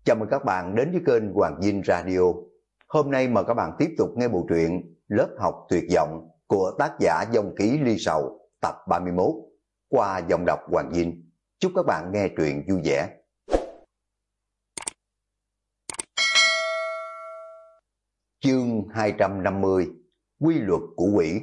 Chào mừng các bạn đến với kênh Hoàng Dinh Radio. Hôm nay mời các bạn tiếp tục nghe bộ truyện Lớp học tuyệt vọng của tác giả Dòng Ký Ly Sầu tập 31 qua giọng đọc Hoàng Dinh. Chúc các bạn nghe truyện vui vẻ. Chương 250: Quy luật của quỷ.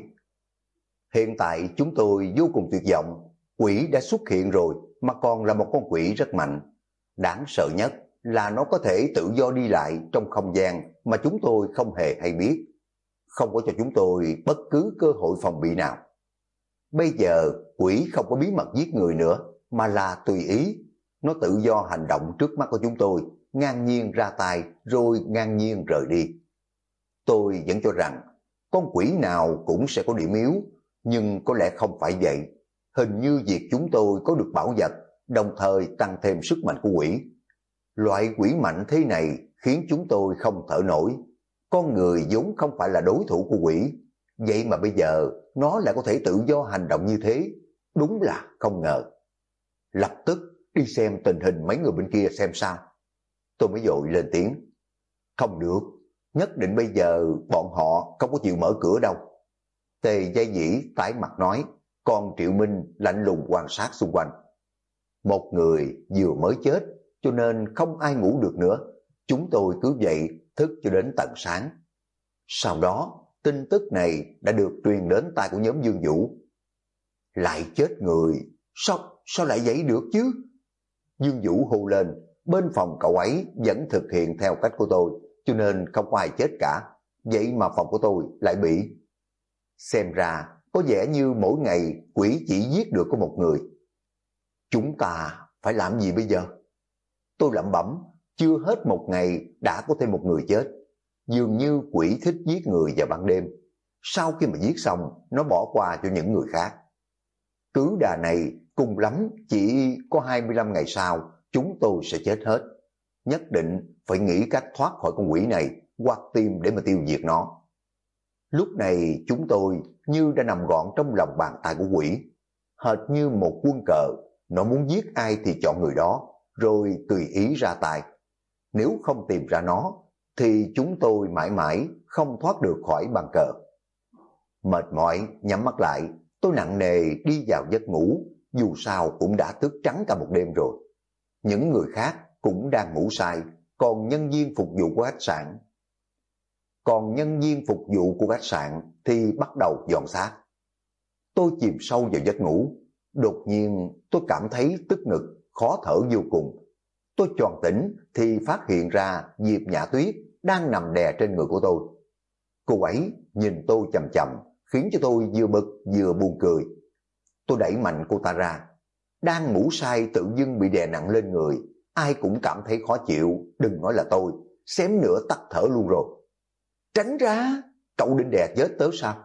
Hiện tại chúng tôi vô cùng tuyệt vọng. Quỷ đã xuất hiện rồi, mà còn là một con quỷ rất mạnh. Đáng sợ nhất là nó có thể tự do đi lại trong không gian mà chúng tôi không hề hay biết, không có cho chúng tôi bất cứ cơ hội phòng bị nào. Bây giờ quỷ không có bí mật giết người nữa, mà là tùy ý. Nó tự do hành động trước mắt của chúng tôi, ngang nhiên ra tay rồi ngang nhiên rời đi. Tôi vẫn cho rằng con quỷ nào cũng sẽ có điểm yếu, nhưng có lẽ không phải vậy. Hình như việc chúng tôi có được bảo vật, đồng thời tăng thêm sức mạnh của quỷ. Loại quỷ mạnh thế này khiến chúng tôi không thở nổi. Con người vốn không phải là đối thủ của quỷ, vậy mà bây giờ nó lại có thể tự do hành động như thế, đúng là không ngờ. Lập tức đi xem tình hình mấy người bên kia xem sao. Tôi mới vội lên tiếng. Không được, nhất định bây giờ bọn họ không có chịu mở cửa đâu. Tề Giai Dĩ tái mặt nói, còn Triệu Minh lạnh lùng quan sát xung quanh. Một người vừa mới chết, cho nên không ai ngủ được nữa. Chúng tôi cứ vậy thức cho đến tận sáng. Sau đó tin tức này đã được truyền đến tai của nhóm Dương Vũ. Lại chết người, sao lại vậy được chứ? Dương Vũ hô lên. Bên phòng cậu ấy vẫn thực hiện theo cách của tôi, cho nên không có ai chết cả. Vậy mà phòng của tôi lại bị. Xem ra có vẻ như mỗi ngày quỷ chỉ giết được có một người. Chúng ta phải làm gì bây giờ? Tôi lẩm bẩm, chưa hết một ngày đã có thêm một người chết. Dường như quỷ thích giết người vào ban đêm. Sau khi mà giết xong, nó bỏ qua cho những người khác. Cứ đà này cùng lắm chỉ có 25 ngày sau chúng tôi sẽ chết hết. Nhất định phải nghĩ cách thoát khỏi con quỷ này, hoặc tìm để mà tiêu diệt nó. Lúc này chúng tôi như đã nằm gọn trong lòng bàn tay của quỷ, hệt như một quân cờ. Nó muốn giết ai thì chọn người đó, rồi tùy ý ra tay. Nếu không tìm ra nó, thì chúng tôi mãi mãi không thoát được khỏi bàn cờ. Mệt mỏi nhắm mắt lại, tôi nặng nề đi vào giấc ngủ, dù sao cũng đã thức trắng cả một đêm rồi. Những người khác cũng đang ngủ say, còn nhân viên phục vụ của khách sạn thì bắt đầu dọn xác. Tôi chìm sâu vào giấc ngủ. Đột nhiên tôi cảm thấy tức ngực, khó thở vô cùng. Tôi choàng tỉnh thì phát hiện ra Diệp Nhã Tuyết đang nằm đè trên người của tôi. Cô ấy nhìn tôi chằm chằm, khiến cho tôi vừa bực vừa buồn cười. Tôi đẩy mạnh cô ta ra. Đang ngủ say tự dưng bị đè nặng lên người, ai cũng cảm thấy khó chịu, đừng nói là tôi, xém nữa tắt thở luôn rồi. Tránh ra, cậu định đè chết tớ sao?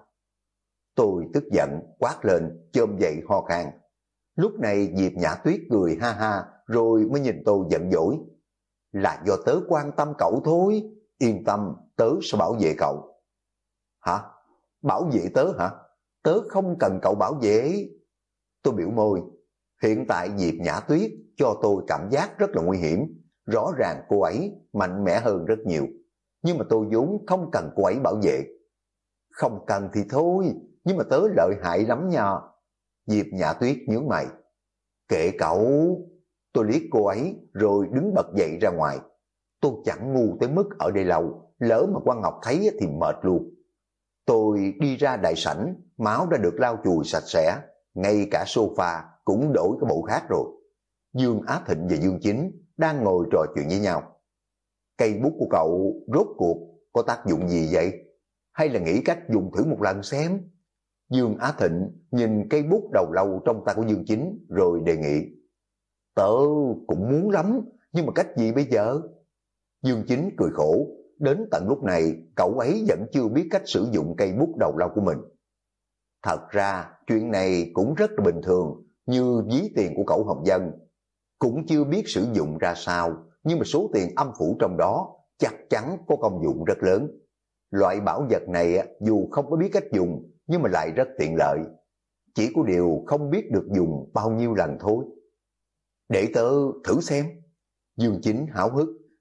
Tôi tức giận quát lên, chồm dậy ho khan. Lúc này Diệp Nhã Tuyết cười ha ha, rồi mới nhìn tôi giận dỗi. Là do tớ quan tâm cậu thôi, yên tâm, tớ sẽ bảo vệ cậu. Hả? Bảo vệ tớ hả? Tớ không cần cậu bảo vệ. Tôi biểu môi. Hiện tại Diệp Nhã Tuyết cho tôi cảm giác rất là nguy hiểm. Rõ ràng cô ấy mạnh mẽ hơn rất nhiều, nhưng mà tôi vốn không cần cô ấy bảo vệ. Không cần thì thôi, nhưng mà tớ lợi hại lắm nha. Diệp Nhã Tuyết nhướng mày. Kệ cậu. Tôi liếc cô ấy rồi đứng bật dậy ra ngoài. Tôi chẳng ngu tới mức ở đây lâu, lỡ mà Quan Ngọc thấy thì mệt luôn. Tôi đi ra đại sảnh, máu đã được lau chùi sạch sẽ, ngay cả sofa cũng đổi cái bộ khác rồi. Dương Á Thịnh và Dương Chính đang ngồi trò chuyện với nhau. Cây bút của cậu rốt cuộc có tác dụng gì vậy? Hay là nghĩ cách dùng thử một lần xem? Dương Á Thịnh nhìn cây bút đầu lâu trong tay của Dương Chính rồi đề nghị. Tớ cũng muốn lắm, nhưng mà cách gì bây giờ? Dương Chính cười khổ. Đến tận lúc này cậu ấy vẫn chưa biết cách sử dụng cây bút đầu lâu của mình. Thật ra chuyện này cũng rất là bình thường, như ví tiền của cậu Hồng Dân. Cũng chưa biết sử dụng ra sao, nhưng mà số tiền âm phủ trong đó chắc chắn có công dụng rất lớn. Loại bảo vật này dù không có biết cách dùng, nhưng mà lại rất tiện lợi. Chỉ có điều không biết được dùng bao nhiêu lần thôi. Để tớ thử xem. Dương Chính háo hức,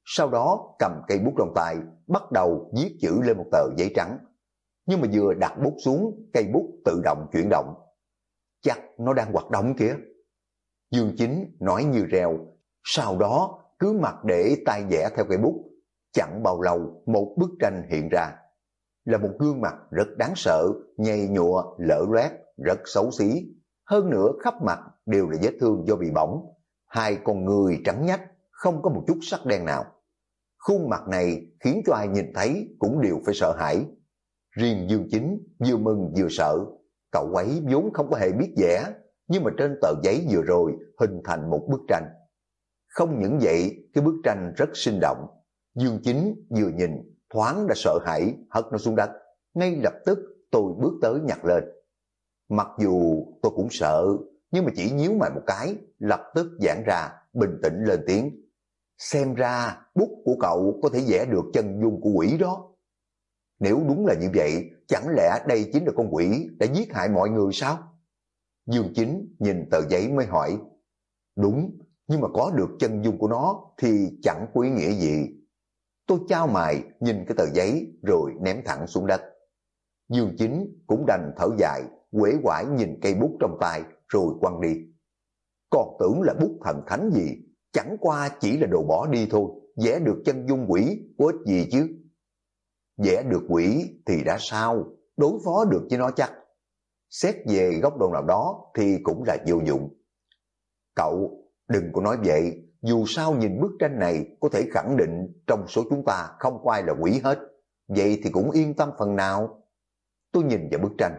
sau đó cầm cây bút trong tay, bắt đầu viết chữ lên một tờ giấy trắng. Nhưng mà vừa đặt bút xuống, cây bút tự động chuyển động. Chắc nó đang hoạt động kìa. Dương Chính nói như reo, sau đó cứ mặc để tay vẽ theo cây bút. Chẳng bao lâu một bức tranh hiện ra. Là một gương mặt rất đáng sợ, nhầy nhụa, lở loét, rất xấu xí. Hơn nữa khắp mặt đều là vết thương do bị bỏng. Hai con người trắng nhách, không có một chút sắc đen nào. Khuôn mặt này khiến cho ai nhìn thấy cũng đều phải sợ hãi. Riêng Dương Chính vừa mừng vừa sợ. Cậu ấy vốn không có hề biết vẽ, nhưng mà trên tờ giấy vừa rồi hình thành một bức tranh. Không những vậy, cái bức tranh rất sinh động. Dương Chính vừa nhìn, thoáng đã sợ hãi, hất nó xuống đất. Ngay lập tức tôi bước tới nhặt lên. Mặc dù tôi cũng sợ, nhưng mà chỉ nhíu mày một cái, lập tức giãn ra, bình tĩnh lên tiếng. Xem ra bút của cậu có thể vẽ được chân dung của quỷ đó. Nếu đúng là như vậy, chẳng lẽ đây chính là con quỷ đã giết hại mọi người sao? Dương Chính nhìn tờ giấy mới hỏi. Đúng, nhưng mà có được chân dung của nó thì chẳng có ý nghĩa gì. Tôi chau mày nhìn cái tờ giấy rồi ném thẳng xuống đất. Dương Chính cũng đành thở dài, uể oải nhìn cây bút trong tay rồi quăng đi. Còn tưởng là bút thần thánh gì, chẳng qua chỉ là đồ bỏ đi thôi, vẽ được chân dung quỷ có ích gì chứ. Vẽ được quỷ thì đã sao, đối phó được với nó chắc. Xét về góc độ nào đó thì cũng là vô dụng. Cậu đừng có nói vậy, dù sao nhìn bức tranh này có thể khẳng định trong số chúng ta không có ai là quỷ hết. Vậy thì cũng yên tâm phần nào. Tôi nhìn vào bức tranh.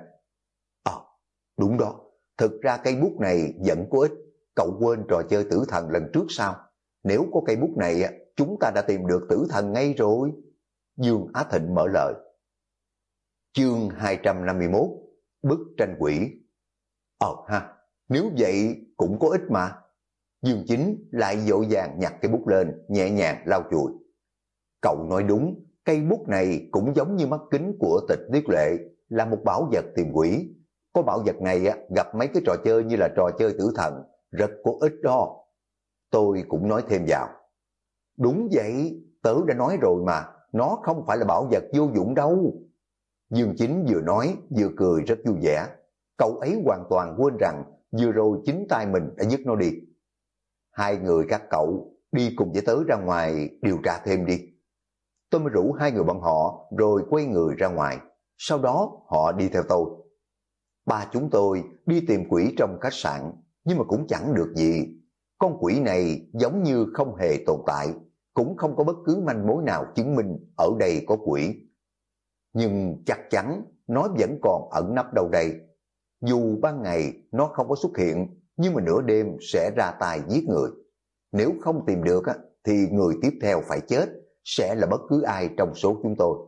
Đúng đó, thực ra cây bút này vẫn có ích. Cậu quên trò chơi tử thần lần trước sao? Nếu có cây bút này, chúng ta đã tìm được tử thần ngay rồi. Dương Á Thịnh mở lời. Chương 251, bức tranh quỷ. Nếu vậy cũng có ích mà. Dương Chính lại vội vàng nhặt cây bút lên, nhẹ nhàng lau chùi. Cậu nói đúng, cây bút này cũng giống như mắt kính của Tịch Tuyết Lệ, là một bảo vật tìm quỷ. Có bảo vật này gặp mấy cái trò chơi như là trò chơi tử thần, rất có ích đó. Tôi cũng nói thêm vào. Đúng vậy, tớ đã nói rồi mà, nó không phải là bảo vật vô dụng đâu. Dương Chính vừa nói vừa cười rất vui vẻ. Cậu ấy hoàn toàn quên rằng vừa rồi chính tay mình đã dứt nó đi. Hai người các cậu đi cùng với tớ ra ngoài điều tra thêm đi. Tôi mới rủ hai người bọn họ rồi quay người ra ngoài. Sau đó họ đi theo tôi. Ba chúng tôi đi tìm quỷ trong khách sạn, nhưng mà cũng chẳng được gì. Con quỷ này giống như không hề tồn tại, cũng không có bất cứ manh mối nào chứng minh ở đây có quỷ. Nhưng chắc chắn nó vẫn còn ẩn nấp đâu đây. Dù ban ngày nó không có xuất hiện, nhưng mà nửa đêm sẽ ra tay giết người. Nếu không tìm được thì người tiếp theo phải chết sẽ là bất cứ ai trong số chúng tôi.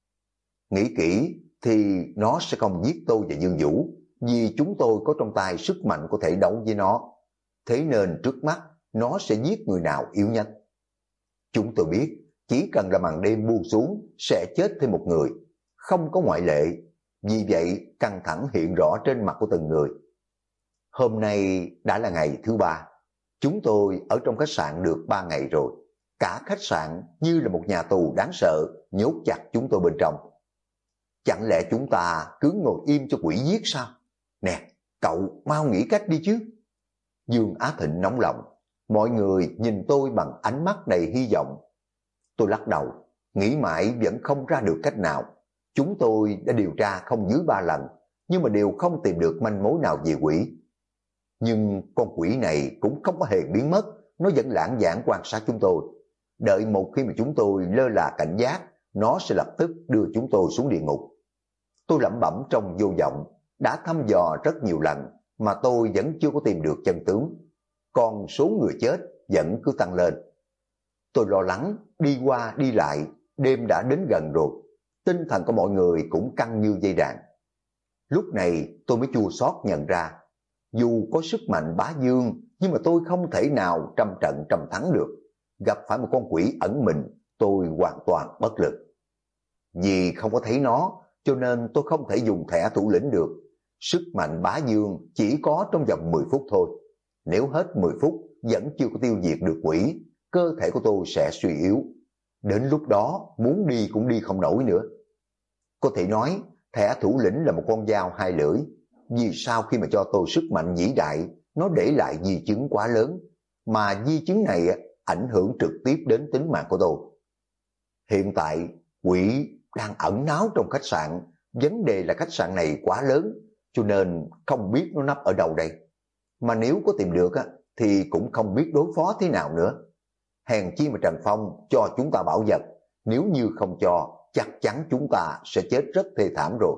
Nghĩ kỹ thì nó sẽ không giết tôi và Dương Vũ, vì chúng tôi có trong tay sức mạnh có thể đấu với nó. Thế nên trước mắt nó sẽ giết người nào yếu nhất. Chúng tôi biết chỉ cần là màn đêm buông xuống sẽ chết thêm một người, không có ngoại lệ. Vì vậy căng thẳng hiện rõ trên mặt của từng người. Hôm nay đã là ngày thứ 3. Chúng tôi ở trong khách sạn được 3 ngày rồi. Cả khách sạn như là một nhà tù đáng sợ nhốt chặt chúng tôi bên trong. Chẳng lẽ chúng ta cứ ngồi im cho quỷ giết sao? Nè, cậu mau nghĩ cách đi chứ. Dương Á Thịnh nóng lòng. Mọi người nhìn tôi bằng ánh mắt đầy hy vọng. Tôi lắc đầu, nghĩ mãi vẫn không ra được cách nào. Chúng tôi đã điều tra không dưới 3 lần, nhưng mà đều không tìm được manh mối nào về quỷ. Nhưng con quỷ này cũng không có hề biến mất, nó vẫn lãng vãng quan sát chúng tôi. Đợi một khi mà chúng tôi lơ là cảnh giác, nó sẽ lập tức đưa chúng tôi xuống địa ngục. Tôi lẩm bẩm trong vô vọng, đã thăm dò rất nhiều lần mà tôi vẫn chưa có tìm được chân tướng. Còn số người chết vẫn cứ tăng lên. Tôi lo lắng, đi qua đi lại, đêm đã đến gần rồi. Tinh thần của mọi người cũng căng như dây đàn. Lúc này tôi mới chua xót nhận ra, dù có sức mạnh bá dương, nhưng mà tôi không thể nào trăm trận trăm thắng được. Gặp phải một con quỷ ẩn mình, tôi hoàn toàn bất lực. Vì không có thấy nó, cho nên tôi không thể dùng thẻ thủ lĩnh được. Sức mạnh bá dương chỉ có trong vòng 10 phút thôi. Nếu hết 10 phút vẫn chưa có tiêu diệt được quỷ, cơ thể của tôi sẽ suy yếu. Đến lúc đó muốn đi cũng đi không nổi nữa. Có thể nói thẻ thủ lĩnh là một con dao hai lưỡi. Vì sao khi mà cho tôi sức mạnh vĩ đại, nó để lại di chứng quá lớn, mà di chứng này ảnh hưởng trực tiếp đến tính mạng của tôi. Hiện tại quỷ đang ẩn náu trong khách sạn. Vấn đề là khách sạn này quá lớn, cho nên không biết nó nấp ở đâu đây. Mà nếu có tìm được thì cũng không biết đối phó thế nào nữa. Hèn chi mà Trần Phong cho chúng ta bảo vật, nếu như không cho, chắc chắn chúng ta sẽ chết rất thê thảm rồi.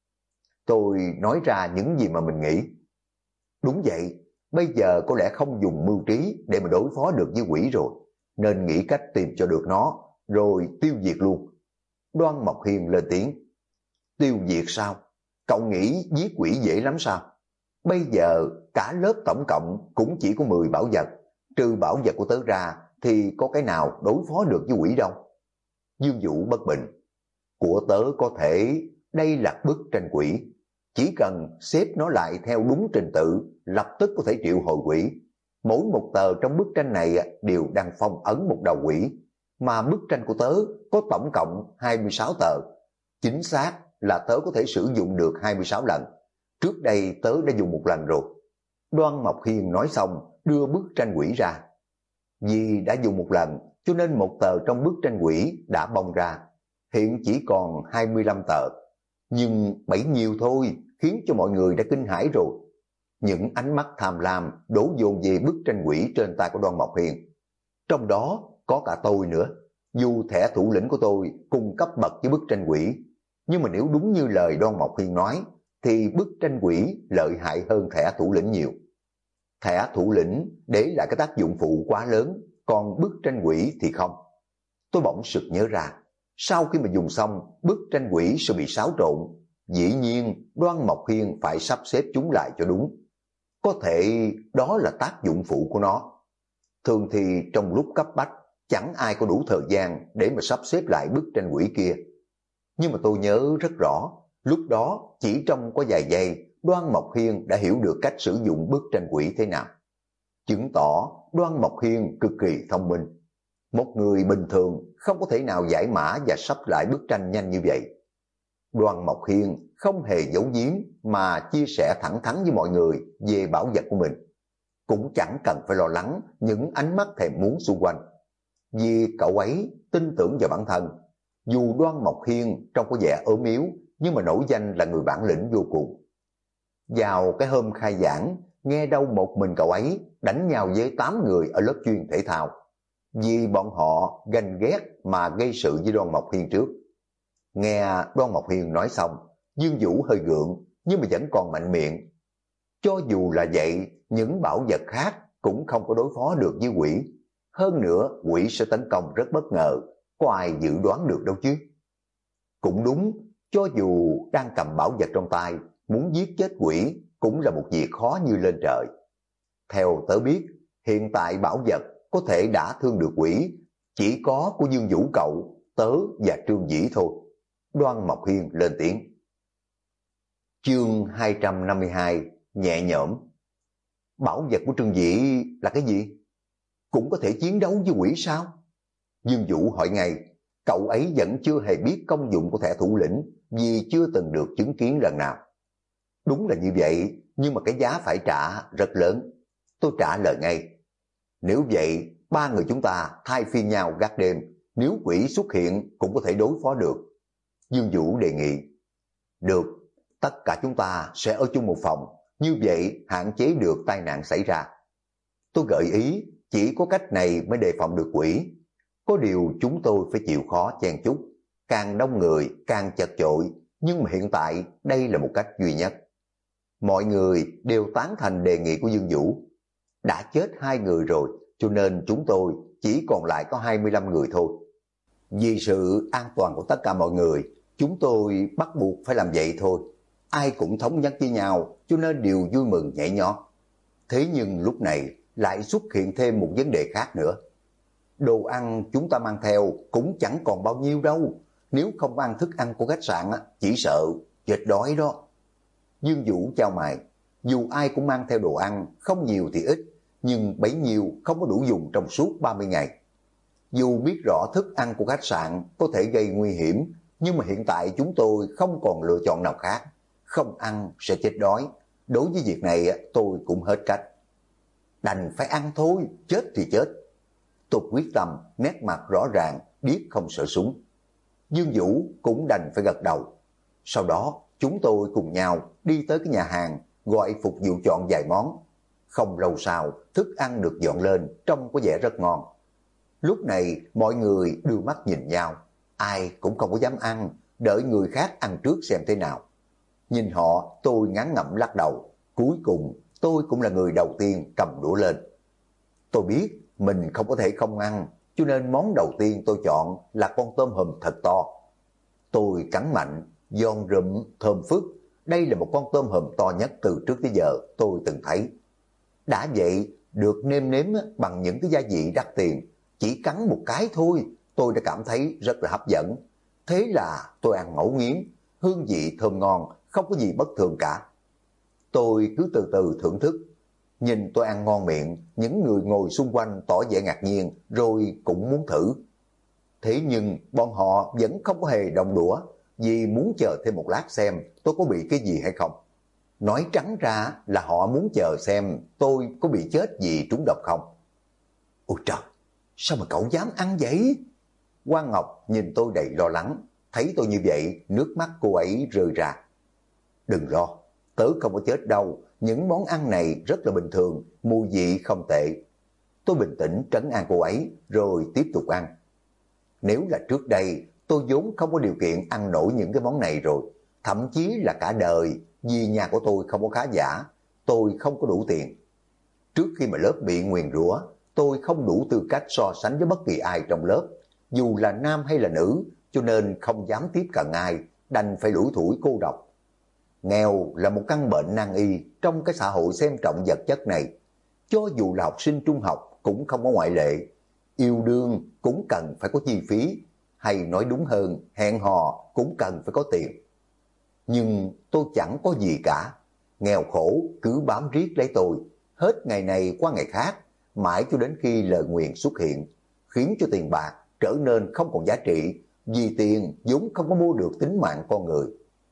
Tôi nói ra những gì mà mình nghĩ. Đúng vậy, bây giờ có lẽ không dùng mưu trí để mà đối phó được với quỷ rồi, nên nghĩ cách tìm cho được nó, rồi tiêu diệt luôn. Đoan Mộc Hiên lên tiếng. Tiêu diệt sao? Cậu nghĩ giết quỷ dễ lắm sao? Bây giờ cả lớp tổng cộng cũng chỉ có 10 bảo vật, trừ bảo vật của tớ ra thì có cái nào đối phó được với quỷ đâu. Dương Vũ bất bình. Của tớ có thể, đây là bức tranh quỷ. Chỉ cần xếp nó lại theo đúng trình tự, lập tức có thể triệu hồi quỷ. Mỗi một tờ trong bức tranh này đều đang phong ấn một đầu quỷ. Mà bức tranh của tớ có tổng cộng 26 tờ. Chính xác là tớ có thể sử dụng được 26 lần. Trước đây tớ đã dùng một lần rồi. Đoan Mộc Hiên nói xong đưa bức tranh quỷ ra. Vì đã dùng một lần cho nên một tờ trong bức tranh quỷ đã bong ra. Hiện chỉ còn 25 tờ. Nhưng bấy nhiêu thôi khiến cho mọi người đã kinh hãi rồi. Những ánh mắt tham lam đổ dồn về bức tranh quỷ trên tay của Đoan Mộc Hiên. Trong đó có cả tôi nữa. Dù thẻ thủ lĩnh của tôi cùng cấp bậc với bức tranh quỷ, nhưng mà nếu đúng như lời Đoan Mộc Hiên nói thì bức tranh quỷ lợi hại hơn thẻ thủ lĩnh nhiều. Thẻ thủ lĩnh để lại cái tác dụng phụ quá lớn, còn bức tranh quỷ thì không. Tôi bỗng sực nhớ ra, sau khi mà dùng xong, bức tranh quỷ sẽ bị xáo trộn. Dĩ nhiên Đoan Mộc Hiên phải sắp xếp chúng lại cho đúng. Có thể đó là tác dụng phụ của nó. Thường thì trong lúc cấp bách, chẳng ai có đủ thời gian để mà sắp xếp lại bức tranh quỷ kia. Nhưng mà tôi nhớ rất rõ, lúc đó chỉ trong có vài giây, Đoan Mộc Hiên đã hiểu được cách sử dụng bức tranh quỷ thế nào. Chứng tỏ Đoan Mộc Hiên cực kỳ thông minh. Một người bình thường không có thể nào giải mã và sắp lại bức tranh nhanh như vậy. Đoan Mộc Hiên không hề giấu giếm mà chia sẻ thẳng thắn với mọi người về bảo vật của mình. Cũng chẳng cần phải lo lắng những ánh mắt thèm muốn xung quanh. Vì cậu ấy tin tưởng vào bản thân. Dù Đoan Mộc Hiên trông có vẻ ốm yếu, nhưng mà nổi danh là người bản lĩnh vô cùng. Vào cái hôm khai giảng, nghe đâu một mình cậu ấy đánh nhau với 8 người ở lớp chuyên thể thao. Vì bọn họ ganh ghét mà gây sự với Đoan Mộc Hiên trước. Nghe Đoan Mộc Hiên nói xong, Dương Vũ hơi gượng nhưng mà vẫn còn mạnh miệng. Cho dù là vậy, những bảo vật khác cũng không có đối phó được với quỷ. Hơn nữa, quỷ sẽ tấn công rất bất ngờ, có ai dự đoán được đâu chứ. Cũng đúng, cho dù đang cầm bảo vật trong tay, muốn giết chết quỷ cũng là một việc khó như lên trời. Theo tớ biết, hiện tại bảo vật có thể đã thương được quỷ, chỉ có của Dương Vũ cậu, tớ và Trương Dĩ thôi. Đoan Mộc Hiên lên tiếng. Chương 252 nhẹ nhõm. Bảo vật của Trương Dĩ là cái gì? Cũng có thể chiến đấu với quỷ sao? Dương Vũ hỏi ngay, cậu ấy vẫn chưa hề biết công dụng của thẻ thủ lĩnh vì chưa từng được chứng kiến lần nào. Đúng là như vậy, nhưng mà cái giá phải trả rất lớn. Tôi trả lời ngay. Nếu vậy, 3 người chúng ta thay phiên nhau gác đêm, nếu quỷ xuất hiện cũng có thể đối phó được. Dương Vũ đề nghị. Được, tất cả chúng ta sẽ ở chung một phòng, như vậy hạn chế được tai nạn xảy ra. Tôi gợi ý, chỉ có cách này mới đề phòng được quỷ. Có điều chúng tôi phải chịu khó chen chúc, càng đông người càng chật chội, nhưng mà hiện tại đây là một cách duy nhất. Mọi người đều tán thành đề nghị của Dương Vũ. Đã chết 2 người rồi, cho nên chúng tôi chỉ còn lại có 25 người thôi. Vì sự an toàn của tất cả mọi người, chúng tôi bắt buộc phải làm vậy thôi. Ai cũng thống nhất với nhau, cho nên đều vui mừng nhảy nhót. Thế nhưng lúc này lại xuất hiện thêm một vấn đề khác nữa. Đồ ăn chúng ta mang theo cũng chẳng còn bao nhiêu đâu. Nếu không ăn thức ăn của khách sạn, chỉ sợ chết đói đó. Dương Vũ chau mày. Dù ai cũng mang theo đồ ăn, không nhiều thì ít, nhưng bấy nhiêu không có đủ dùng trong suốt 30 ngày. Dù biết rõ thức ăn của khách sạn có thể gây nguy hiểm, nhưng mà hiện tại chúng tôi không còn lựa chọn nào khác. Không ăn sẽ chết đói. Đối với việc này tôi cũng hết cách. Đành phải ăn thôi, chết thì chết. Tôi quyết tâm, nét mặt rõ ràng, biết không sợ súng. Dương Vũ cũng đành phải gật đầu. Sau đó chúng tôi cùng nhau đi tới cái nhà hàng, gọi phục vụ chọn vài món. Không lâu sau, thức ăn được dọn lên, trông có vẻ rất ngon. Lúc này mọi người đưa mắt nhìn nhau, ai cũng không có dám ăn, đợi người khác ăn trước xem thế nào. Nhìn họ, tôi ngán ngẩm lắc đầu. Cuối cùng tôi cũng là người đầu tiên cầm đũa lên. Tôi biết mình không có thể không ăn, cho nên món đầu tiên tôi chọn là con tôm hùm thật to. Tôi cắn mạnh, giòn rụm, thơm phức. Đây là một con tôm hùm to nhất từ trước tới giờ tôi từng thấy. Đã vậy, được nêm nếm bằng những cái gia vị đắt tiền. Chỉ cắn một cái thôi, tôi đã cảm thấy rất là hấp dẫn. Thế là tôi ăn ngấu nghiến, hương vị thơm ngon, không có gì bất thường cả. Tôi cứ từ từ thưởng thức. Nhìn tôi ăn ngon miệng, những người ngồi xung quanh tỏ vẻ ngạc nhiên, rồi cũng muốn thử. Thế nhưng bọn họ vẫn không có hề động đũa, vì muốn chờ thêm một lát xem tôi có bị cái gì hay không. Nói trắng ra là họ muốn chờ xem tôi có bị chết vì trúng độc không. Ôi trời, sao mà cậu dám ăn vậy? Quang Ngọc nhìn tôi đầy lo lắng, thấy tôi như vậy, nước mắt cô ấy rơi ra. Đừng lo, tớ không có chết đâu, những món ăn này rất là bình thường, mùi vị không tệ. Tôi bình tĩnh trấn an cô ấy, rồi tiếp tục ăn. Nếu là trước đây, tôi vốn không có điều kiện ăn nổi những cái món này rồi, thậm chí là cả đời, vì nhà của tôi không có khá giả, tôi không có đủ tiền. Trước khi mà lớp bị nguyền rủa, tôi không đủ tư cách so sánh với bất kỳ ai trong lớp, dù là nam hay là nữ, cho nên không dám tiếp cận ai, đành phải lủi thủi cô độc. Nghèo là một căn bệnh nan y trong cái xã hội xem trọng vật chất này. Cho dù là học sinh trung học cũng không có ngoại lệ. Yêu đương cũng cần phải có chi phí, hay nói đúng hơn, hẹn hò cũng cần phải có tiền. Nhưng tôi chẳng có gì cả. Nghèo khổ cứ bám riết lấy tôi, hết ngày này qua ngày khác, mãi cho đến khi lời nguyền xuất hiện, khiến cho tiền bạc trở nên không còn giá trị, vì tiền vốn không có mua được tính mạng con người.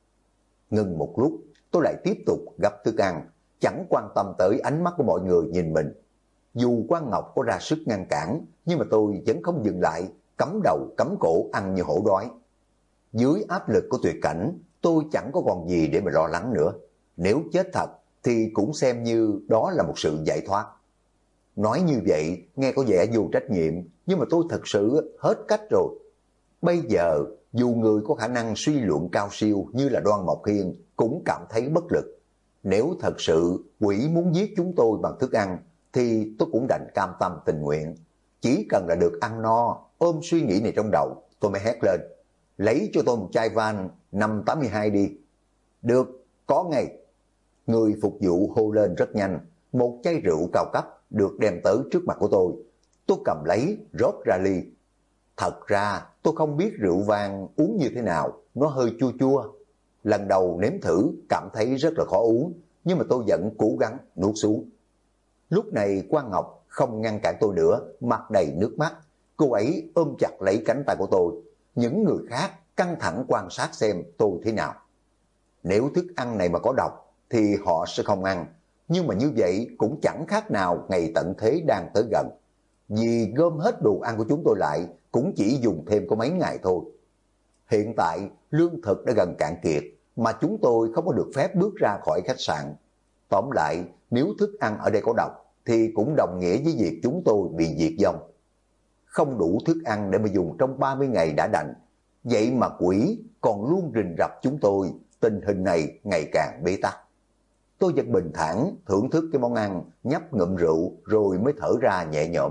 Ngừng một lúc, tôi lại tiếp tục gắp thức ăn, chẳng quan tâm tới ánh mắt của mọi người nhìn mình. Dù Quang Ngọc có ra sức ngăn cản, nhưng mà tôi vẫn không dừng lại, cắm đầu cắm cổ ăn như hổ đói. Dưới áp lực của tuyệt cảnh, tôi chẳng có còn gì để mà lo lắng nữa. Nếu chết thật thì cũng xem như đó là một sự giải thoát. Nói như vậy nghe có vẻ vô trách nhiệm, nhưng mà tôi thật sự hết cách rồi. Bây giờ dù người có khả năng suy luận cao siêu như là Đoan Mộc Hiên cũng cảm thấy bất lực. Nếu thật sự quỷ muốn giết chúng tôi bằng thức ăn thì tôi cũng đành cam tâm tình nguyện. Chỉ cần là được ăn no, ôm suy nghĩ này trong đầu, tôi mới hét lên. Lấy cho tôi một chai van 582 đi. Được, có ngay. Người phục vụ hô lên rất nhanh. Một chai rượu cao cấp được đem tới trước mặt của tôi. Tôi cầm lấy, rót ra ly. Thật ra tôi không biết rượu vang uống như thế nào, nó hơi chua chua. Lần đầu nếm thử cảm thấy rất là khó uống, nhưng mà tôi vẫn cố gắng nuốt xuống. Lúc này Quang Ngọc không ngăn cản tôi nữa, mặt đầy nước mắt. Cô ấy ôm chặt lấy cánh tay của tôi. Những người khác căng thẳng quan sát xem tôi thế nào. Nếu thức ăn này mà có độc thì họ sẽ không ăn, nhưng mà như vậy cũng chẳng khác nào ngày tận thế đang tới gần. Vì gom hết đồ ăn của chúng tôi lại cũng chỉ dùng thêm có mấy ngày thôi. Hiện tại lương thực đã gần cạn kiệt, mà chúng tôi không có được phép bước ra khỏi khách sạn. Tóm lại, nếu thức ăn ở đây có độc thì cũng đồng nghĩa với việc chúng tôi bị diệt vong. Không đủ thức ăn để mà dùng trong 30 ngày đã đành, vậy mà quỷ còn luôn rình rập chúng tôi, tình hình này ngày càng bế tắc. Tôi vẫn bình thản thưởng thức cái món ăn, nhấp ngụm rượu rồi mới thở ra nhẹ nhõm.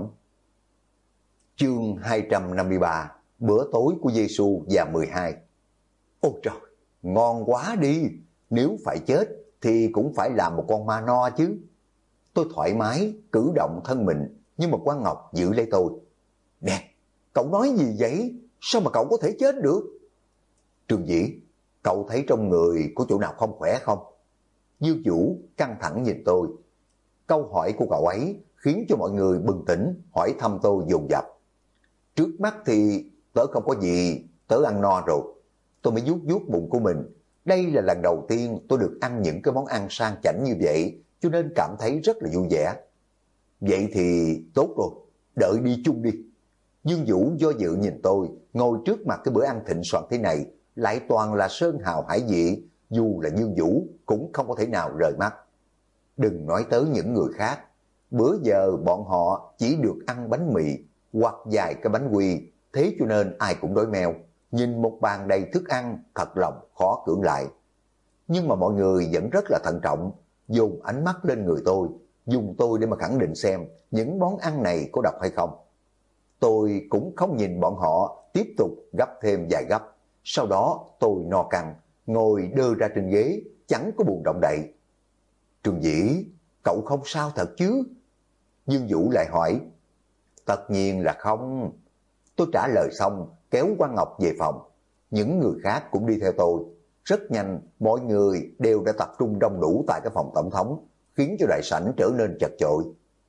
Chương 253, bữa tối của Giêsu và 12. Ôi trời, ngon quá đi, nếu phải chết thì cũng phải làm một con ma no chứ. Tôi thoải mái cử động thân mình, nhưng mà Quang Ngọc giữ lấy tôi. Nè, cậu nói gì vậy? Sao mà cậu có thể chết được? Trương Dĩ, cậu thấy trong người có chỗ nào không khỏe không? Dương Vũ căng thẳng nhìn tôi. Câu hỏi của cậu ấy khiến cho mọi người bừng tỉnh hỏi thăm tôi dồn dập. Trước mắt thì tớ không có gì, tớ ăn no rồi. Tôi mới vuốt vuốt bụng của mình. Đây là lần đầu tiên tôi được ăn những cái món ăn sang chảnh như vậy, cho nên cảm thấy rất là vui vẻ. Vậy thì tốt rồi, đợi đi chung đi. Dương Vũ do dự nhìn tôi, ngồi trước mặt cái bữa ăn thịnh soạn thế này, lại toàn là sơn hào hải vị, dù là Dương Vũ cũng không có thể nào rời mắt. Đừng nói tới những người khác, bữa giờ bọn họ chỉ được ăn bánh mì hoặc vài cái bánh quy, thế cho nên ai cũng đói meo. Nhìn một bàn đầy thức ăn, thật lòng khó cưỡng lại. Nhưng mà mọi người vẫn rất là thận trọng, dùng ánh mắt lên người tôi, dùng tôi để mà khẳng định xem những món ăn này có độc hay không. Tôi cũng không nhìn bọn họ, tiếp tục gấp thêm vài gấp. Sau đó tôi no căng, ngồi đơ ra trên ghế, chẳng có buồn động đậy. Trường Dĩ, cậu không sao thật chứ? Dương Vũ lại hỏi. Tất nhiên là không. Tôi trả lời xong, kéo Quang Ngọc về phòng. Những người khác cũng đi theo tôi. Rất nhanh, mọi người đều đã tập trung đông đủ tại cái phòng tổng thống, khiến cho đại sảnh trở nên chật chội.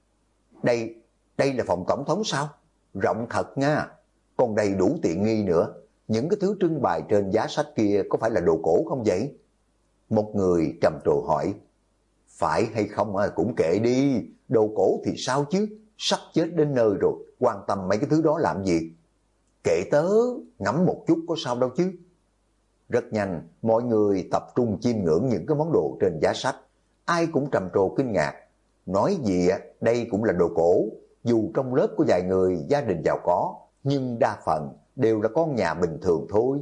Đây là phòng tổng thống sao? Rộng thật nha, còn đầy đủ tiện nghi nữa. Những cái thứ trưng bày trên giá sách kia có phải là đồ cổ không vậy? Một người trầm trồ hỏi. Phải hay không cũng kệ đi, đồ cổ thì sao chứ, sắp chết đến nơi rồi, quan tâm mấy cái thứ đó làm gì? Kệ tớ, ngắm một chút có sao đâu chứ. Rất nhanh, mọi người tập trung chiêm ngưỡng những cái món đồ trên giá sách. Ai cũng trầm trồ kinh ngạc. Nói gì đây cũng là đồ cổ, dù trong lớp có vài người gia đình giàu có, nhưng đa phần đều là con nhà bình thường thôi.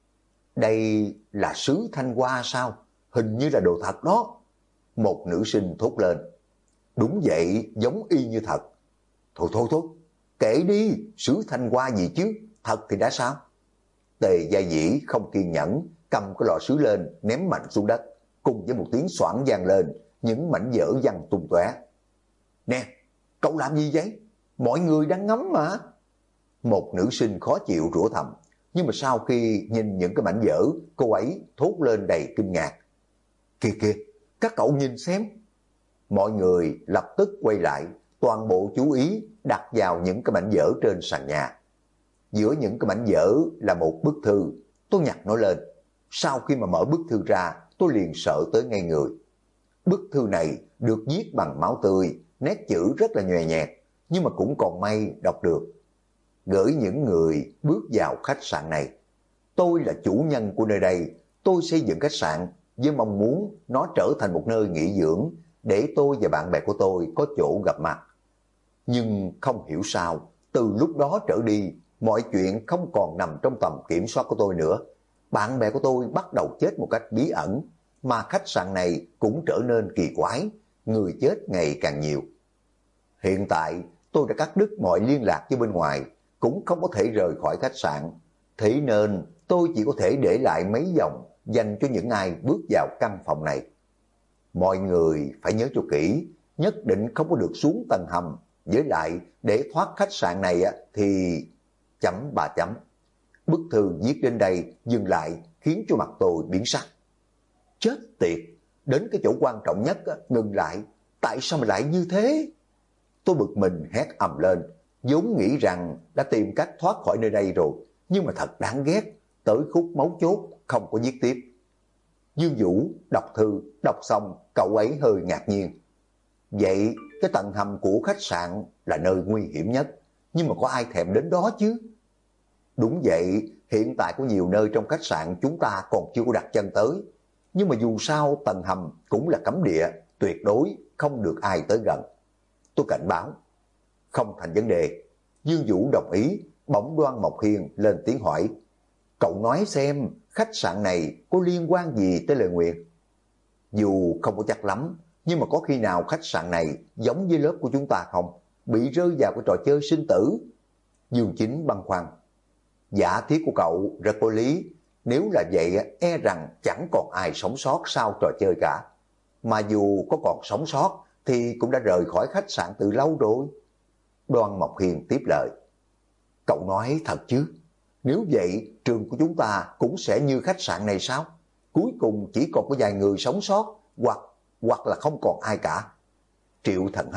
Đây là sứ Thanh Hoa sao? Hình như là đồ thật đó. Một nữ sinh thốt lên. Đúng vậy, giống y như thật. Thôi, kể đi, sứ Thanh Hoa gì chứ, thật thì đã sao? Tề Gia Dĩ không kiên nhẫn, cầm cái lọ sứ lên, ném mạnh xuống đất, cùng với một tiếng xoảng vang lên, những mảnh vỡ văng tung tóe. Nè, cậu làm gì vậy? Mọi người đang ngắm mà. Một nữ sinh khó chịu rủa thầm, nhưng mà sau khi nhìn những cái mảnh vỡ, cô ấy thốt lên đầy kinh ngạc. Kìa, các cậu nhìn xem. Mọi người lập tức quay lại, toàn bộ chú ý đặt vào những cái mảnh vỡ trên sàn nhà. Giữa những cái mảnh vỡ là một bức thư. Tôi nhặt nó lên. Sau khi mà mở bức thư ra, tôi liền sợ tới ngay người. Bức thư này được viết bằng máu tươi, nét chữ rất là nhòe nhẹt, nhưng mà cũng còn may đọc được. Gửi những người bước vào khách sạn này. Tôi là chủ nhân của nơi đây. Tôi xây dựng khách sạn với mong muốn nó trở thành một nơi nghỉ dưỡng để tôi và bạn bè của tôi có chỗ gặp mặt. Nhưng không hiểu sao, từ lúc đó trở đi, mọi chuyện không còn nằm trong tầm kiểm soát của tôi nữa. Bạn bè của tôi bắt đầu chết một cách bí ẩn, mà khách sạn này cũng trở nên kỳ quái, người chết ngày càng nhiều. Hiện tại tôi đã cắt đứt mọi liên lạc với bên ngoài, cũng không có thể rời khỏi khách sạn. Thế nên tôi chỉ có thể để lại mấy dòng dành cho những ai bước vào căn phòng này. Mọi người phải nhớ cho kỹ, nhất định không có được xuống tầng hầm. Với lại để thoát khách sạn này thì... ... Bức thư viết đến đây dừng lại khiến cho mặt tôi biến sắc. Chết tiệt, đến cái chỗ quan trọng nhất ngừng lại, tại sao mà lại như thế? Tôi bực mình hét ầm lên, vốn nghĩ rằng đã tìm cách thoát khỏi nơi đây rồi, nhưng mà thật đáng ghét, tới khúc mấu chốt không có viết tiếp. Dương Vũ đọc thư, đọc xong cậu ấy hơi ngạc nhiên. Vậy cái tầng hầm của khách sạn là nơi nguy hiểm nhất, nhưng mà có ai thèm đến đó chứ? Đúng vậy, hiện tại có nhiều nơi trong khách sạn chúng ta còn chưa có đặt chân tới. Nhưng mà dù sao tầng hầm cũng là cấm địa, tuyệt đối không được ai tới gần. Tôi cảnh báo. Không thành vấn đề. Dương Vũ đồng ý, bỗng Đoan Mộc Hiên lên tiếng hỏi. Cậu nói xem, khách sạn này có liên quan gì tới lời nguyền? Dù không có chắc lắm, nhưng mà có khi nào khách sạn này giống với lớp của chúng ta không? Bị rơi vào cái trò chơi sinh tử? Dương Chính băn khoăn. Giả thiết của cậu rất có lý. Nếu là vậy, e rằng chẳng còn ai sống sót sau trò chơi cả. Mà dù có còn sống sót, thì cũng đã rời khỏi khách sạn từ lâu rồi. Đoan Mộc Hiền tiếp lời. Cậu nói thật chứ? Nếu vậy, trường của chúng ta cũng sẽ như khách sạn này sao? Cuối cùng chỉ còn có vài người sống sót, hoặc là không còn ai cả. Triệu Thần Hách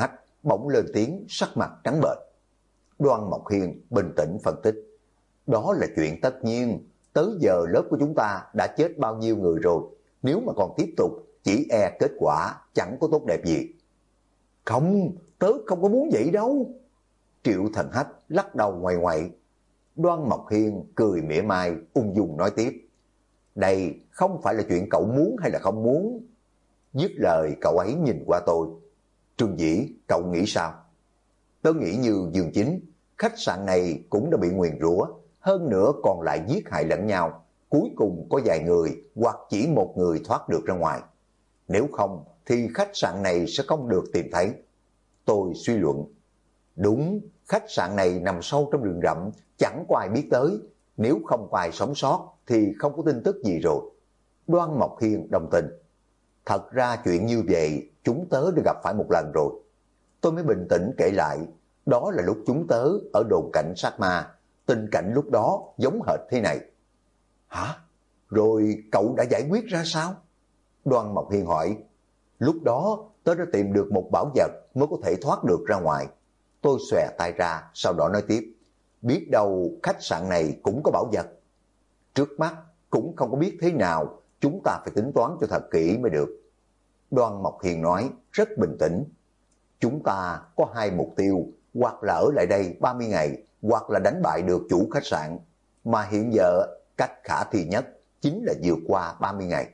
bỗng lên tiếng, sắc mặt trắng bệch. Đoan Mộc Hiên bình tĩnh phân tích. Đó là chuyện tất nhiên, tới giờ lớp của chúng ta đã chết bao nhiêu người rồi, nếu mà còn tiếp tục, chỉ e kết quả chẳng có tốt đẹp gì. Không, tớ không có muốn vậy đâu. Triệu Thần Hách lắc đầu ngoài ngoại. Đoan Mộc Hiên cười mỉa mai, ung dung nói tiếp. Đây không phải là chuyện cậu muốn hay là không muốn. Dứt lời cậu ấy nhìn qua tôi. Trương Dĩ, cậu nghĩ sao? Tớ nghĩ như Dương Chính, khách sạn này cũng đã bị nguyền rủa, hơn nữa còn lại giết hại lẫn nhau. Cuối cùng có vài người hoặc chỉ một người thoát được ra ngoài. Nếu không thì khách sạn này sẽ không được tìm thấy. Tôi suy luận. Đúng, khách sạn này nằm sâu trong rừng rậm, chẳng có ai biết tới. Nếu không có ai sống sót thì không có tin tức gì rồi. Đoan Mộc Hiên đồng tình. Thật ra chuyện như vậy chúng tớ đã gặp phải một lần rồi. Tôi mới bình tĩnh kể lại. Đó là lúc chúng tớ ở đồn cảnh sát ma. Tình cảnh lúc đó giống hệt thế này. Hả? Rồi cậu đã giải quyết ra sao? Đoan Mộc Hiên hỏi. Lúc đó tớ đã tìm được một bảo vật mới có thể thoát được ra ngoài. Tôi xòe tay ra, sau đó nói tiếp. Biết đâu khách sạn này cũng có bảo vật. Trước mắt cũng không có biết thế nào, chúng ta phải tính toán cho thật kỹ mới được. Đoan Mộc Hiên nói rất bình tĩnh. Chúng ta có hai mục tiêu, hoặc là ở lại đây 30 ngày, hoặc là đánh bại được chủ khách sạn. Mà hiện giờ cách khả thi nhất chính là vượt qua 30 ngày.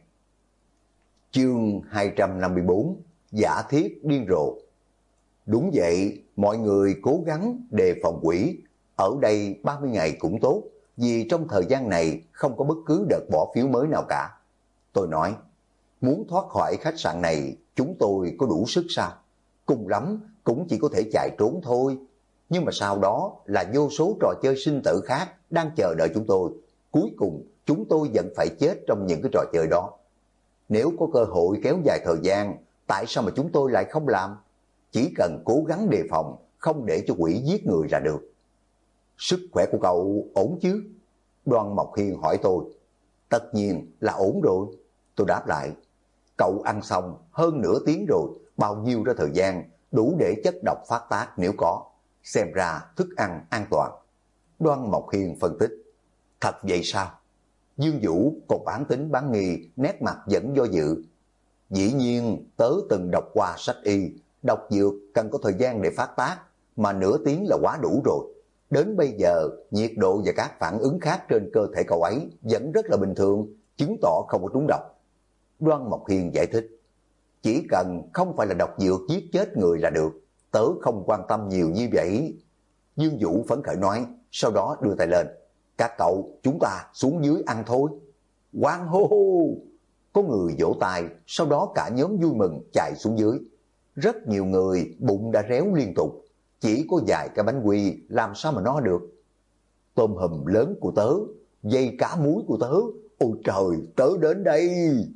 Chương 254 Giả thiết điên rồ. Đúng vậy, mọi người cố gắng đề phòng quỷ. Ở đây 30 ngày cũng tốt, vì trong thời gian này không có bất cứ đợt bỏ phiếu mới nào cả. Tôi nói, muốn thoát khỏi khách sạn này, chúng tôi có đủ sức sao? Cùng lắm cũng chỉ có thể chạy trốn thôi. Nhưng mà sau đó là vô số trò chơi sinh tử khác đang chờ đợi chúng tôi. Cuối cùng chúng tôi vẫn phải chết trong những cái trò chơi đó. Nếu có cơ hội kéo dài thời gian, tại sao mà chúng tôi lại không làm? Chỉ cần cố gắng đề phòng, không để cho quỷ giết người là được. Sức khỏe của cậu ổn chứ? Đoan Mộc Hiên hỏi tôi. Tất nhiên là ổn rồi. Tôi đáp lại. Cậu ăn xong hơn nửa tiếng rồi, bao nhiêu ra thời gian đủ để chất độc phát tác nếu có. Xem ra thức ăn an toàn. Đoan Mộc Hiên phân tích. Thật vậy sao? Dương Vũ còn bán tính bán nghi, nét mặt vẫn do dự. Dĩ nhiên tớ từng đọc qua sách y, độc dược cần có thời gian để phát tác, mà nửa tiếng là quá đủ rồi. Đến bây giờ, nhiệt độ và các phản ứng khác trên cơ thể cậu ấy vẫn rất là bình thường, chứng tỏ không có trúng độc. Đoan Mộc Hiên giải thích. Chỉ cần không phải là độc dược giết chết người là được, tớ không quan tâm nhiều như vậy. Dương Vũ phấn khởi nói, sau đó đưa tay lên. Các cậu, chúng ta xuống dưới ăn thôi. Quang hô hô! Có người vỗ tay, sau đó cả nhóm vui mừng chạy xuống dưới. Rất nhiều người bụng đã réo liên tục, chỉ có vài cái bánh quy làm sao mà no được. Tôm hùm lớn của tớ, dây cá muối của tớ, ôi trời, tớ đến đây.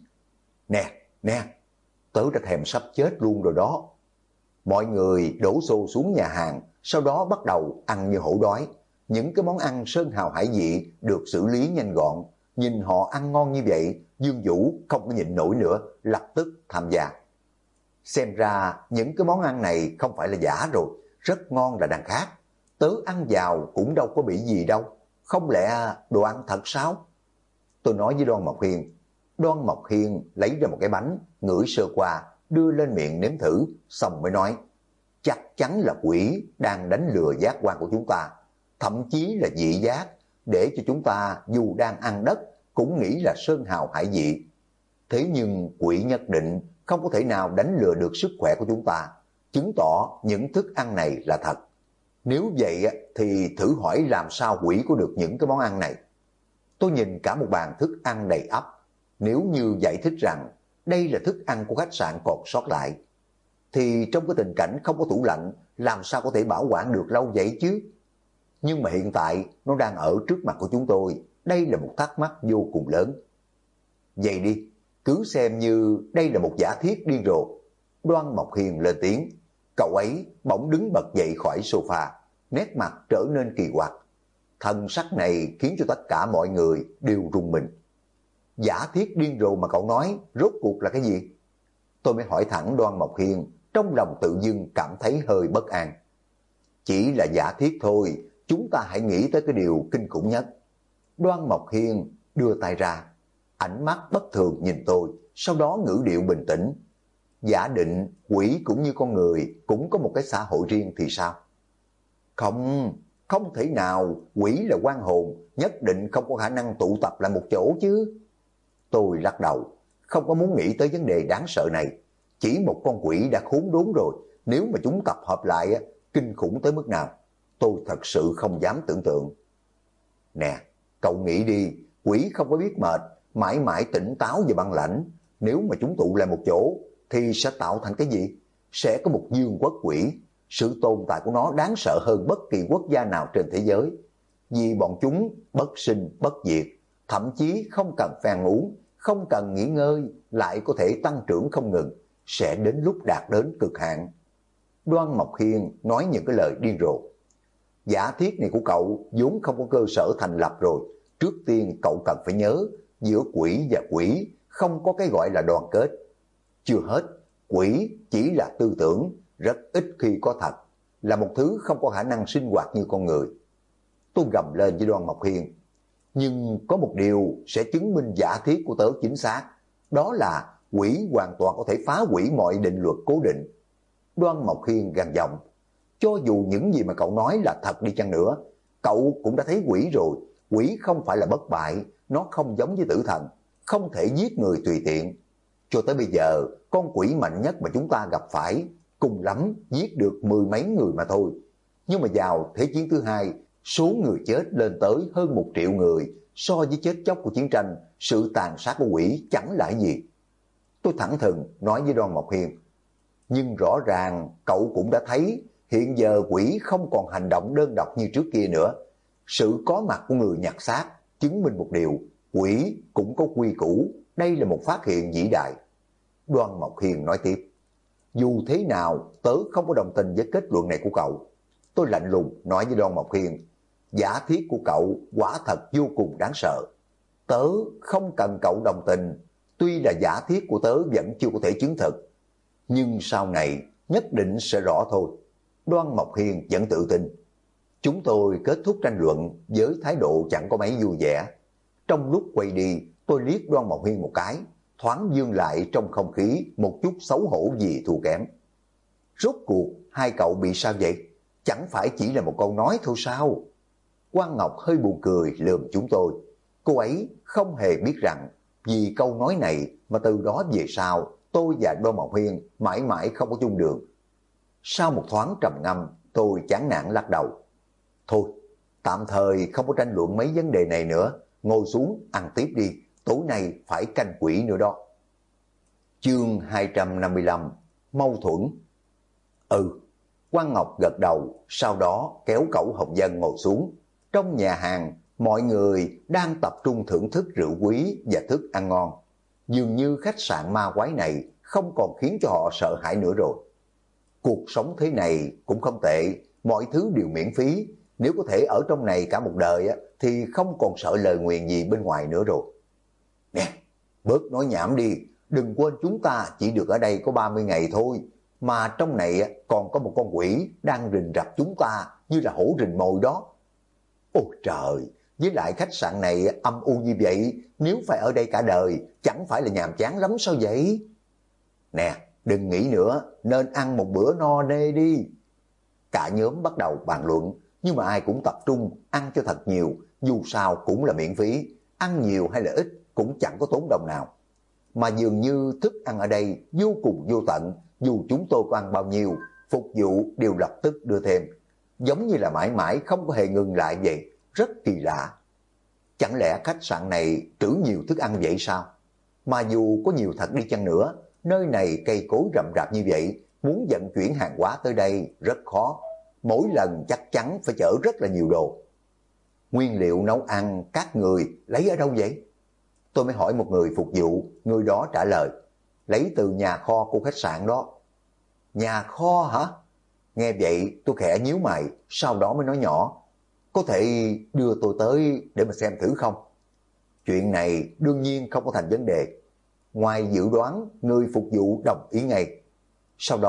Nè, nè, tớ đã thèm sắp chết luôn rồi đó. Mọi người đổ xô xuống nhà hàng, sau đó bắt đầu ăn như hổ đói. Những cái món ăn sơn hào hải vị được xử lý nhanh gọn. Nhìn họ ăn ngon như vậy, Dương Vũ không có nhịn nổi nữa, lập tức tham gia. Xem ra những cái món ăn này không phải là giả rồi, rất ngon là đằng khác. Tớ ăn vào cũng đâu có bị gì đâu, không lẽ đồ ăn thật sao? Tôi nói với Đoan Mộc Hiên. Đoan Mộc Hiên lấy ra một cái bánh, ngửi sơ qua, đưa lên miệng nếm thử, xong mới nói, chắc chắn là quỷ đang đánh lừa giác quan của chúng ta, thậm chí là dị giác, để cho chúng ta dù đang ăn đất cũng nghĩ là sơn hào hải vị. Thế nhưng quỷ nhất định không có thể nào đánh lừa được sức khỏe của chúng ta, chứng tỏ những thức ăn này là thật. Nếu vậy thì thử hỏi làm sao quỷ có được những cái món ăn này. Tôi nhìn cả một bàn thức ăn đầy ắp. Nếu như giải thích rằng đây là thức ăn của khách sạn còn sót lại, thì trong cái tình cảnh không có tủ lạnh, làm sao có thể bảo quản được lâu vậy chứ? Nhưng mà hiện tại nó đang ở trước mặt của chúng tôi, đây là một thắc mắc vô cùng lớn. Vậy đi, cứ xem như đây là một giả thiết điên rồ. Đoan Mộc Hiên lên tiếng, cậu ấy bỗng đứng bật dậy khỏi sofa, nét mặt trở nên kỳ quặc. Thần sắc này khiến cho tất cả mọi người đều rùng mình. Giả thiết điên rồ mà cậu nói rốt cuộc là cái gì? Tôi mới hỏi thẳng Đoan Mộc Hiên, trong lòng tự dưng cảm thấy hơi bất an. Chỉ là giả thiết thôi, chúng ta hãy nghĩ tới cái điều kinh khủng nhất. Đoan Mộc Hiên đưa tay ra, ánh mắt bất thường nhìn tôi, sau đó ngữ điệu bình tĩnh. Giả định quỷ cũng như con người cũng có một cái xã hội riêng thì sao? Không, không thể nào, quỷ là oan hồn, nhất định không có khả năng tụ tập lại một chỗ chứ. Tôi lắc đầu, không có muốn nghĩ tới vấn đề đáng sợ này. Chỉ một con quỷ đã khốn đốn rồi, nếu mà chúng tập hợp lại, kinh khủng tới mức nào, tôi thật sự không dám tưởng tượng. Nè, cậu nghĩ đi, quỷ không có biết mệt, mãi mãi tỉnh táo và băng lãnh. Nếu mà chúng tụ lại một chỗ, thì sẽ tạo thành cái gì? Sẽ có một dương quốc quỷ. Sự tồn tại của nó đáng sợ hơn bất kỳ quốc gia nào trên thế giới. Vì bọn chúng bất sinh, bất diệt, thậm chí không cần phàn uống, không cần nghỉ ngơi, lại có thể tăng trưởng không ngừng, sẽ đến lúc đạt đến cực hạn. Đoan Mộc Hiên nói những cái lời điên rồ. Giả thiết này của cậu vốn không có cơ sở thành lập rồi. Trước tiên cậu cần phải nhớ, giữa quỷ và quỷ không có cái gọi là đoàn kết. Chưa hết, quỷ chỉ là tư tưởng, rất ít khi có thật, là một thứ không có khả năng sinh hoạt như con người. Tôi gầm lên với Đoan Mộc Hiên. Nhưng có một điều sẽ chứng minh giả thiết của tớ chính xác, đó là quỷ hoàn toàn có thể phá hủy mọi định luật cố định. Đoan Mộc Hiên gằn giọng, cho dù những gì mà cậu nói là thật đi chăng nữa, cậu cũng đã thấy quỷ rồi. Quỷ không phải là bất bại, nó không giống với tử thần, không thể giết người tùy tiện. Cho tới bây giờ, con quỷ mạnh nhất mà chúng ta gặp phải, cùng lắm giết được 10 mấy người mà thôi. Nhưng mà vào Thế chiến thứ hai, số người chết lên tới hơn 1 triệu người, so với chết chóc của chiến tranh, sự tàn sát của quỷ chẳng là gì. Tôi thẳng thừng nói với Đoan Mộc Hiên, nhưng rõ ràng cậu cũng đã thấy, hiện giờ quỷ không còn hành động đơn độc như trước kia nữa. Sự có mặt của người nhặt xác chứng minh một điều, quỷ cũng có quy củ, đây là một phát hiện vĩ đại. Đoan Mộc Hiên nói tiếp, dù thế nào tớ không có đồng tình với kết luận này của cậu. Tôi lạnh lùng nói với Đoan Mộc Hiên, giả thiết của cậu quả thật vô cùng đáng sợ. Tớ không cần cậu đồng tình, tuy là giả thiết của tớ vẫn chưa có thể chứng thực, nhưng sau này nhất định sẽ rõ thôi. Đoan Mộc Hiên vẫn tự tin. Chúng tôi kết thúc tranh luận với thái độ chẳng có mấy vui vẻ. Trong lúc quay đi, tôi liếc Đoan Mộc Hiên một cái, thoáng dương lại trong không khí một chút xấu hổ vì thua kém. Rốt cuộc hai cậu bị sao vậy? Chẳng phải chỉ là một câu nói thôi sao? Quang Ngọc hơi buồn cười lườm chúng tôi. Cô ấy không hề biết rằng vì câu nói này mà từ đó về sau tôi và Đoan Mộc Hiên mãi mãi không có chung đường. Sau một thoáng trầm ngâm, tôi chán nản lắc đầu. Thôi, tạm thời không có tranh luận mấy vấn đề này nữa, ngồi xuống ăn tiếp đi, tối nay phải canh quỷ nữa đó. Chương 255, mâu thuẫn. Quang Ngọc gật đầu, sau đó kéo Cẩu Hồng Dân ngồi xuống. Trong nhà hàng, mọi người đang tập trung thưởng thức rượu quý và thức ăn ngon. Dường như khách sạn ma quái này không còn khiến cho họ sợ hãi nữa rồi. Cuộc sống thế này cũng không tệ, mọi thứ đều miễn phí. Nếu có thể ở trong này cả một đời thì không còn sợ lời nguyền gì bên ngoài nữa rồi. Nè, bớt nói nhảm đi, đừng quên chúng ta chỉ được ở đây có 30 ngày thôi. Mà trong này còn có một con quỷ đang rình rập chúng ta như là hổ rình mồi đó. Ôi trời, với lại khách sạn này âm u như vậy, nếu phải ở đây cả đời, chẳng phải là nhàm chán lắm sao vậy? Nè, đừng nghĩ nữa, nên ăn một bữa no nê đi. Cả nhóm bắt đầu bàn luận, nhưng mà ai cũng tập trung ăn cho thật nhiều, dù sao cũng là miễn phí, ăn nhiều hay là ít cũng chẳng có tốn đồng nào. Mà dường như thức ăn ở đây vô cùng vô tận, dù chúng tôi có ăn bao nhiêu, phục vụ đều lập tức đưa thêm, giống như là mãi mãi không có hề ngừng lại vậy, rất kỳ lạ. Chẳng lẽ khách sạn này trữ nhiều thức ăn vậy sao? Mà dù có nhiều thật đi chăng nữa, nơi này cây cối rậm rạp như vậy, muốn vận chuyển hàng hóa tới đây rất khó, mỗi lần chắc chắn phải chở rất là nhiều đồ. Nguyên liệu nấu ăn các người lấy ở đâu vậy? Tôi mới hỏi một người phục vụ, người đó trả lời, lấy từ nhà kho của khách sạn đó. Nhà kho hả? Nghe vậy tôi khẽ nhíu mày, sau đó mới nói nhỏ, có thể đưa tôi tới để mà xem thử không? Chuyện này đương nhiên không có thành vấn đề. Ngoài dự đoán, người phục vụ đồng ý ngay. Sau đó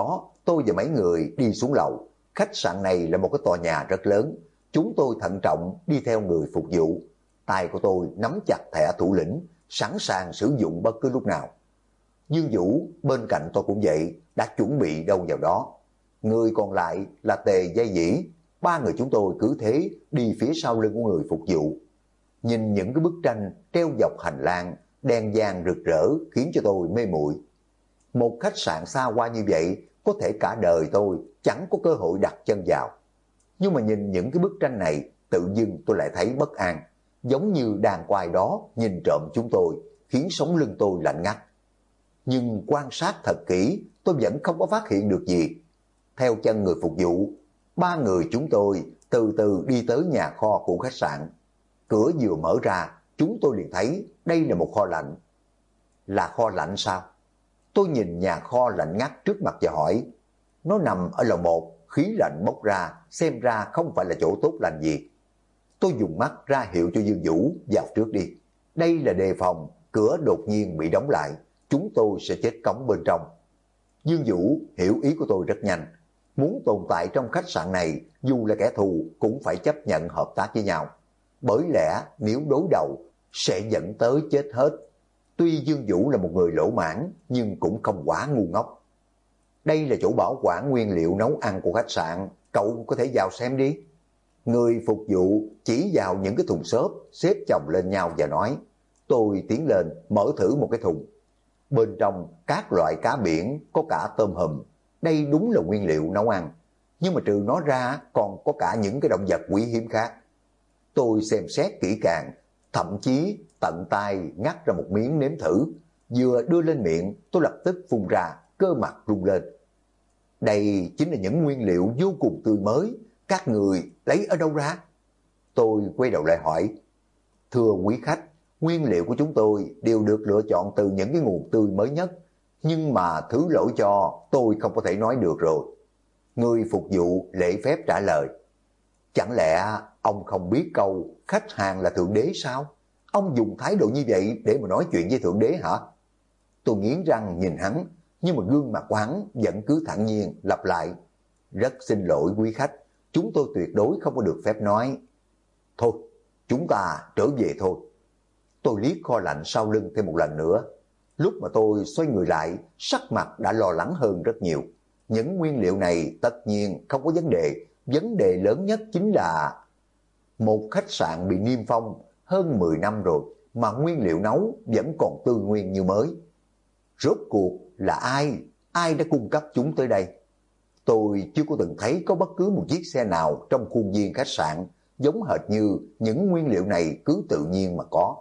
tôi và mấy người đi xuống lầu. Khách sạn này là một cái tòa nhà rất lớn. Chúng tôi thận trọng đi theo người phục vụ. Tay của tôi nắm chặt thẻ thủ lĩnh, sẵn sàng sử dụng bất cứ lúc nào. Dương Vũ bên cạnh tôi cũng vậy, đã chuẩn bị đâu vào đó. Người còn lại là Tề Dây Dĩ. Ba người chúng tôi cứ thế đi phía sau lưng của người phục vụ. Nhìn những cái bức tranh treo dọc hành lang, đèn vàng rực rỡ khiến cho tôi mê muội. Một khách sạn xa hoa như vậy, có thể cả đời tôi chẳng có cơ hội đặt chân vào. Nhưng mà nhìn những cái bức tranh này, tự dưng tôi lại thấy bất an. Giống như đàn quài đó nhìn trộm chúng tôi, khiến sống lưng tôi lạnh ngắt. Nhưng quan sát thật kỹ, tôi vẫn không có phát hiện được gì. Theo chân người phục vụ, ba người chúng tôi từ từ đi tới nhà kho của khách sạn. Cửa vừa mở ra, chúng tôi liền thấy đây là một kho lạnh. Là kho lạnh sao? Tôi nhìn nhà kho lạnh ngắt trước mặt và hỏi. Nó nằm ở lầu 1, khí lạnh bốc ra, xem ra không phải là chỗ tốt lành gì. Tôi dùng mắt ra hiệu cho Dương Vũ vào trước đi. Đây là đề phòng, cửa đột nhiên bị đóng lại, chúng tôi sẽ chết cống bên trong. Dương Vũ hiểu ý của tôi rất nhanh. Muốn tồn tại trong khách sạn này, dù là kẻ thù cũng phải chấp nhận hợp tác với nhau. Bởi lẽ nếu đối đầu sẽ dẫn tới chết hết. Tuy Dương Vũ là một người lỗ mãn nhưng cũng không quá ngu ngốc. Đây là chỗ bảo quản nguyên liệu nấu ăn của khách sạn, cậu có thể vào xem đi. Người phục vụ chỉ vào những cái thùng xốp xếp chồng lên nhau và nói. Tôi tiến lên mở thử một cái thùng. Bên trong các loại cá biển, có cả tôm hùm. Đây đúng là nguyên liệu nấu ăn. Nhưng mà trừ nó ra còn có cả những cái động vật quý hiếm khác. Tôi xem xét kỹ càng, thậm chí tận tay ngắt ra một miếng nếm thử. Vừa đưa lên miệng, tôi lập tức phun ra, cơ mặt rung lên. Đây chính là những nguyên liệu vô cùng tươi mới, các người lấy ở đâu ra? Tôi quay đầu lại hỏi. Thưa quý khách, nguyên liệu của chúng tôi đều được lựa chọn từ những cái nguồn tươi mới nhất. Nhưng mà thứ lỗi cho tôi không có thể nói được rồi. Người phục vụ lễ phép trả lời. Chẳng lẽ ông không biết câu khách hàng là thượng đế sao? Ông dùng thái độ như vậy để mà nói chuyện với thượng đế hả? Tôi nghiến răng nhìn hắn, nhưng mà gương mặt của hắn vẫn cứ thản nhiên lặp lại. Rất xin lỗi quý khách, chúng tôi tuyệt đối không có được phép nói. Thôi, chúng ta trở về thôi. Tôi liếc kho lạnh sau lưng thêm một lần nữa. Lúc mà tôi xoay người lại, sắc mặt đã lo lắng hơn rất nhiều. Những nguyên liệu này tất nhiên không có vấn đề lớn nhất chính là một khách sạn bị niêm phong hơn 10 năm rồi mà nguyên liệu nấu vẫn còn tươi nguyên như mới. Rốt cuộc là ai đã cung cấp chúng tới đây? Tôi chưa có từng thấy có bất cứ một chiếc xe nào trong khuôn viên khách sạn giống hệt như những nguyên liệu này cứ tự nhiên mà có.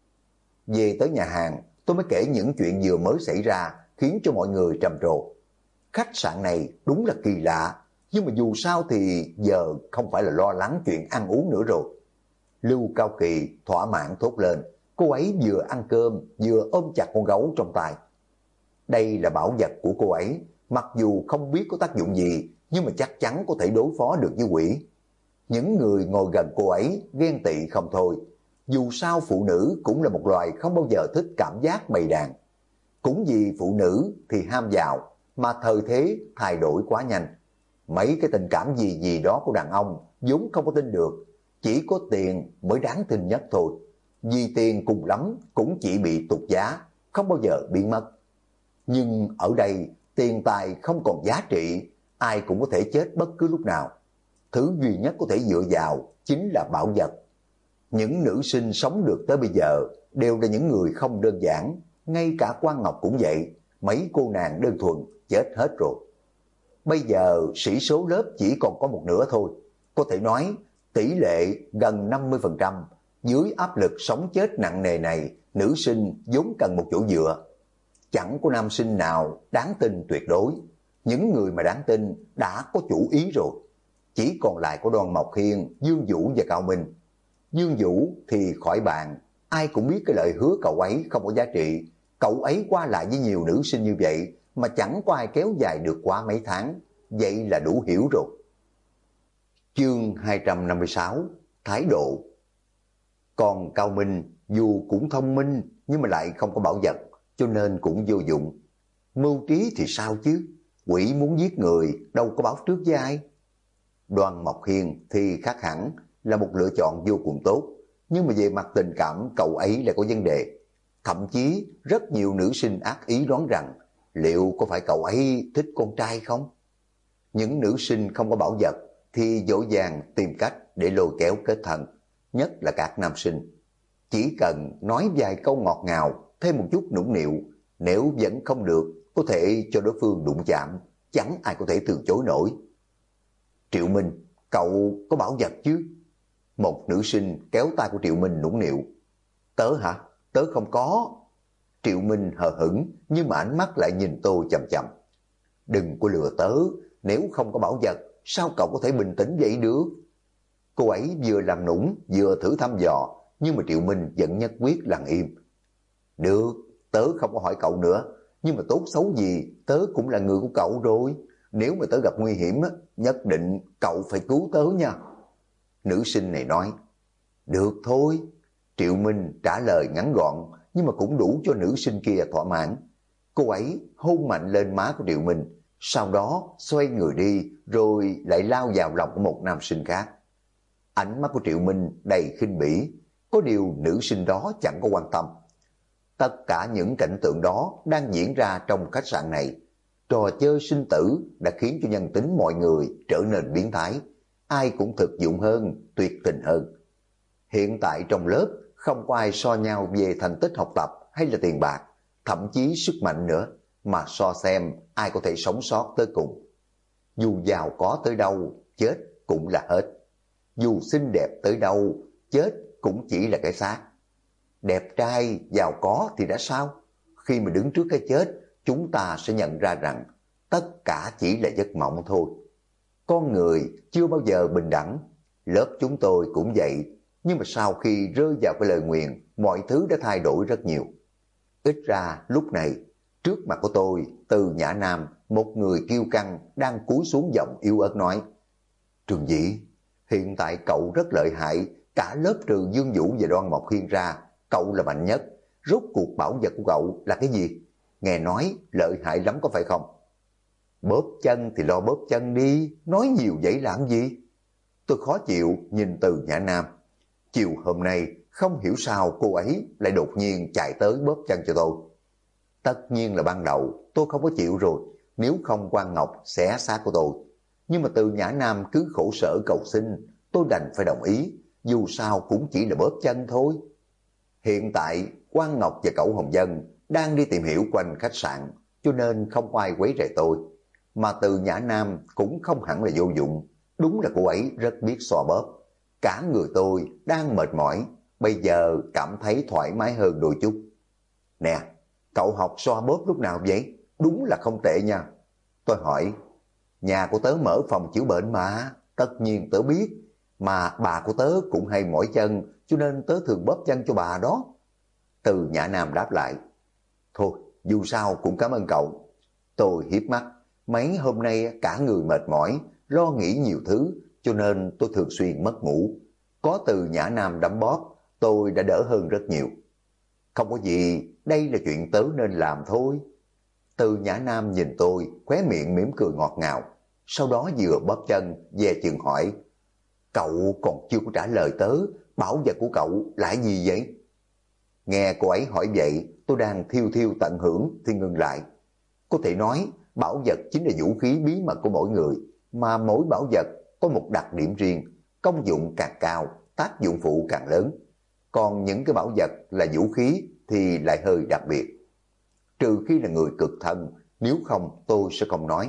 Về tới nhà hàng, tôi mới kể những chuyện vừa mới xảy ra khiến cho mọi người trầm trồ. Khách sạn này đúng là kỳ lạ, nhưng mà dù sao thì giờ không phải là lo lắng chuyện ăn uống nữa rồi. Lưu Cao Kỳ thỏa mãn thốt lên, cô ấy vừa ăn cơm vừa ôm chặt con gấu trong tay. Đây là bảo vật của cô ấy, mặc dù không biết có tác dụng gì, nhưng mà chắc chắn có thể đối phó được với quỷ. Những người ngồi gần cô ấy ghen tị không thôi. Dù sao phụ nữ cũng là một loài không bao giờ thích cảm giác bầy đàn. Cũng vì phụ nữ thì ham giàu, mà thời thế thay đổi quá nhanh. Mấy cái tình cảm gì đó của đàn ông vốn không có tin được, chỉ có tiền mới đáng tin nhất thôi. Vì tiền cùng lắm cũng chỉ bị tụt giá, không bao giờ biến mất. Nhưng ở đây tiền tài không còn giá trị, ai cũng có thể chết bất cứ lúc nào. Thứ duy nhất có thể dựa vào chính là bảo vật. Những nữ sinh sống được tới bây giờ đều là những người không đơn giản, ngay cả Quan Ngọc cũng vậy, mấy cô nàng đơn thuần chết hết rồi. Bây giờ sĩ số lớp chỉ còn có một nửa thôi, có thể nói tỷ lệ gần 50%. Dưới áp lực sống chết nặng nề này, nữ sinh vốn cần một chỗ dựa. Chẳng có nam sinh nào đáng tin tuyệt đối. Những người mà đáng tin đã có chủ ý rồi. Chỉ còn lại có Đoan Mộc Hiên, Dương Vũ và Cao Minh. Dương Vũ thì khỏi bàn, ai cũng biết cái lời hứa cậu ấy không có giá trị. Cậu ấy qua lại với nhiều nữ sinh như vậy mà chẳng có ai kéo dài được quá mấy tháng. Vậy là đủ hiểu rồi. Chương 256, Thái độ. Còn Cao Minh dù cũng thông minh nhưng mà lại không có bảo vật, cho nên cũng vô dụng. Mưu trí thì sao chứ? Quỷ muốn giết người đâu có báo trước với ai. Đoan Mộc Hiên thì khác hẳn, là một lựa chọn vô cùng tốt, nhưng mà về mặt tình cảm cậu ấy lại có vấn đề. Thậm chí rất nhiều nữ sinh ác ý đoán rằng liệu có phải cậu ấy thích con trai không? Những nữ sinh không có bảo vật thì dỗ dàng tìm cách để lôi kéo kết thân, nhất là các nam sinh. Chỉ cần nói vài câu ngọt ngào, thêm một chút nũng nịu, nếu vẫn không được, có thể cho đối phương đụng chạm, chẳng ai có thể từ chối nổi. Triệu Minh, cậu có bảo vật chứ? Một nữ sinh kéo tay của Triệu Minh nũng nịu. Tớ hả? Tớ không có. Triệu Minh hờ hững, nhưng mà ánh mắt lại nhìn tôi chằm chằm. Đừng có lừa tớ, nếu không có bảo vật, sao cậu có thể bình tĩnh vậy được? Cô ấy vừa làm nũng, vừa thử thăm dò, nhưng mà Triệu Minh vẫn nhất quyết lặng im. Được, tớ không có hỏi cậu nữa, nhưng mà tốt xấu gì, tớ cũng là người của cậu rồi. Nếu mà tớ gặp nguy hiểm, nhất định cậu phải cứu tớ nha. Nữ sinh này nói. Được thôi. Triệu Minh trả lời ngắn gọn, nhưng mà cũng đủ cho nữ sinh kia thỏa mãn. Cô ấy hôn mạnh lên má của Triệu Minh, sau đó xoay người đi, rồi lại lao vào lòng của một nam sinh khác. Ánh mắt của Triệu Minh đầy khinh bỉ, có điều nữ sinh đó chẳng có quan tâm. Tất cả những cảnh tượng đó đang diễn ra trong khách sạn này. Trò chơi sinh tử đã khiến cho nhân tính mọi người trở nên biến thái. Ai cũng thực dụng hơn, tuyệt tình hơn. Hiện tại trong lớp không có ai so nhau về thành tích học tập hay là tiền bạc, thậm chí sức mạnh nữa, mà so xem ai có thể sống sót tới cùng. Dù giàu có tới đâu, chết cũng là hết. Dù xinh đẹp tới đâu, chết cũng chỉ là cái xác. Đẹp trai, giàu có thì đã sao? Khi mà đứng trước cái chết, chúng ta sẽ nhận ra rằng tất cả chỉ là giấc mộng thôi. Con người chưa bao giờ bình đẳng. Lớp chúng tôi cũng vậy, nhưng mà sau khi rơi vào cái lời nguyền, mọi thứ đã thay đổi rất nhiều. Ít ra lúc này, trước mặt của tôi, Từ Nhã Nam, một người kiêu căng đang cúi xuống giọng yếu ớt nói. Trường Dĩ, hiện tại cậu rất lợi hại, cả lớp trừ Dương Vũ và Đoan Mộc Hiên ra, cậu là mạnh nhất. Rốt cuộc bảo vật của cậu là cái gì? Nghe nói lợi hại lắm có phải không? Bóp chân thì lo bóp chân đi, nói nhiều vậy làm gì? Tôi khó chịu nhìn Từ Nhã Nam. Chiều hôm nay không hiểu sao cô ấy lại đột nhiên chạy tới bóp chân cho tôi. Tất nhiên là ban đầu tôi không có chịu rồi, nếu không Quang Ngọc xé xác của tôi. Nhưng mà Từ Nhã Nam cứ khổ sở cầu xin, tôi đành phải đồng ý, dù sao cũng chỉ là bóp chân thôi. Hiện tại Quang Ngọc và cậu Hồng Dân đang đi tìm hiểu quanh khách sạn, cho nên không ai quấy rầy tôi. Mà Từ Nhã Nam cũng không hẳn là vô dụng, đúng là cô ấy rất biết xoa bóp. Cả người tôi đang mệt mỏi, bây giờ cảm thấy thoải mái hơn đôi chút. Nè, cậu học xoa bóp lúc nào vậy? Đúng là không tệ nha. Tôi hỏi, nhà của tớ mở phòng chữa bệnh mà, tất nhiên tớ biết. Mà bà của tớ cũng hay mỏi chân, cho nên tớ thường bóp chân cho bà đó. Từ Nhã Nam đáp lại, thôi, dù sao cũng cảm ơn cậu. Tôi hiếp mắt, mấy hôm nay cả người mệt mỏi, lo nghĩ nhiều thứ, cho nên tôi thường xuyên mất ngủ. Có Từ Nhã Nam đấm bóp, tôi đã đỡ hơn rất nhiều. Không có gì, đây là chuyện tớ nên làm thôi. Từ Nhã Nam nhìn tôi, khóe miệng mỉm cười ngọt ngào. Sau đó vừa bóp chân, về chừng hỏi, cậu còn chưa có trả lời tớ, bảo vật của cậu là gì vậy? Nghe cô ấy hỏi vậy, tôi đang thiêu thiêu tận hưởng thì ngừng lại. Có thể nói, bảo vật chính là vũ khí bí mật của mỗi người, mà mỗi bảo vật có một đặc điểm riêng, công dụng càng cao, tác dụng phụ càng lớn. Còn những cái bảo vật là vũ khí thì lại hơi đặc biệt. Trừ khi là người cực thân, nếu không tôi sẽ không nói.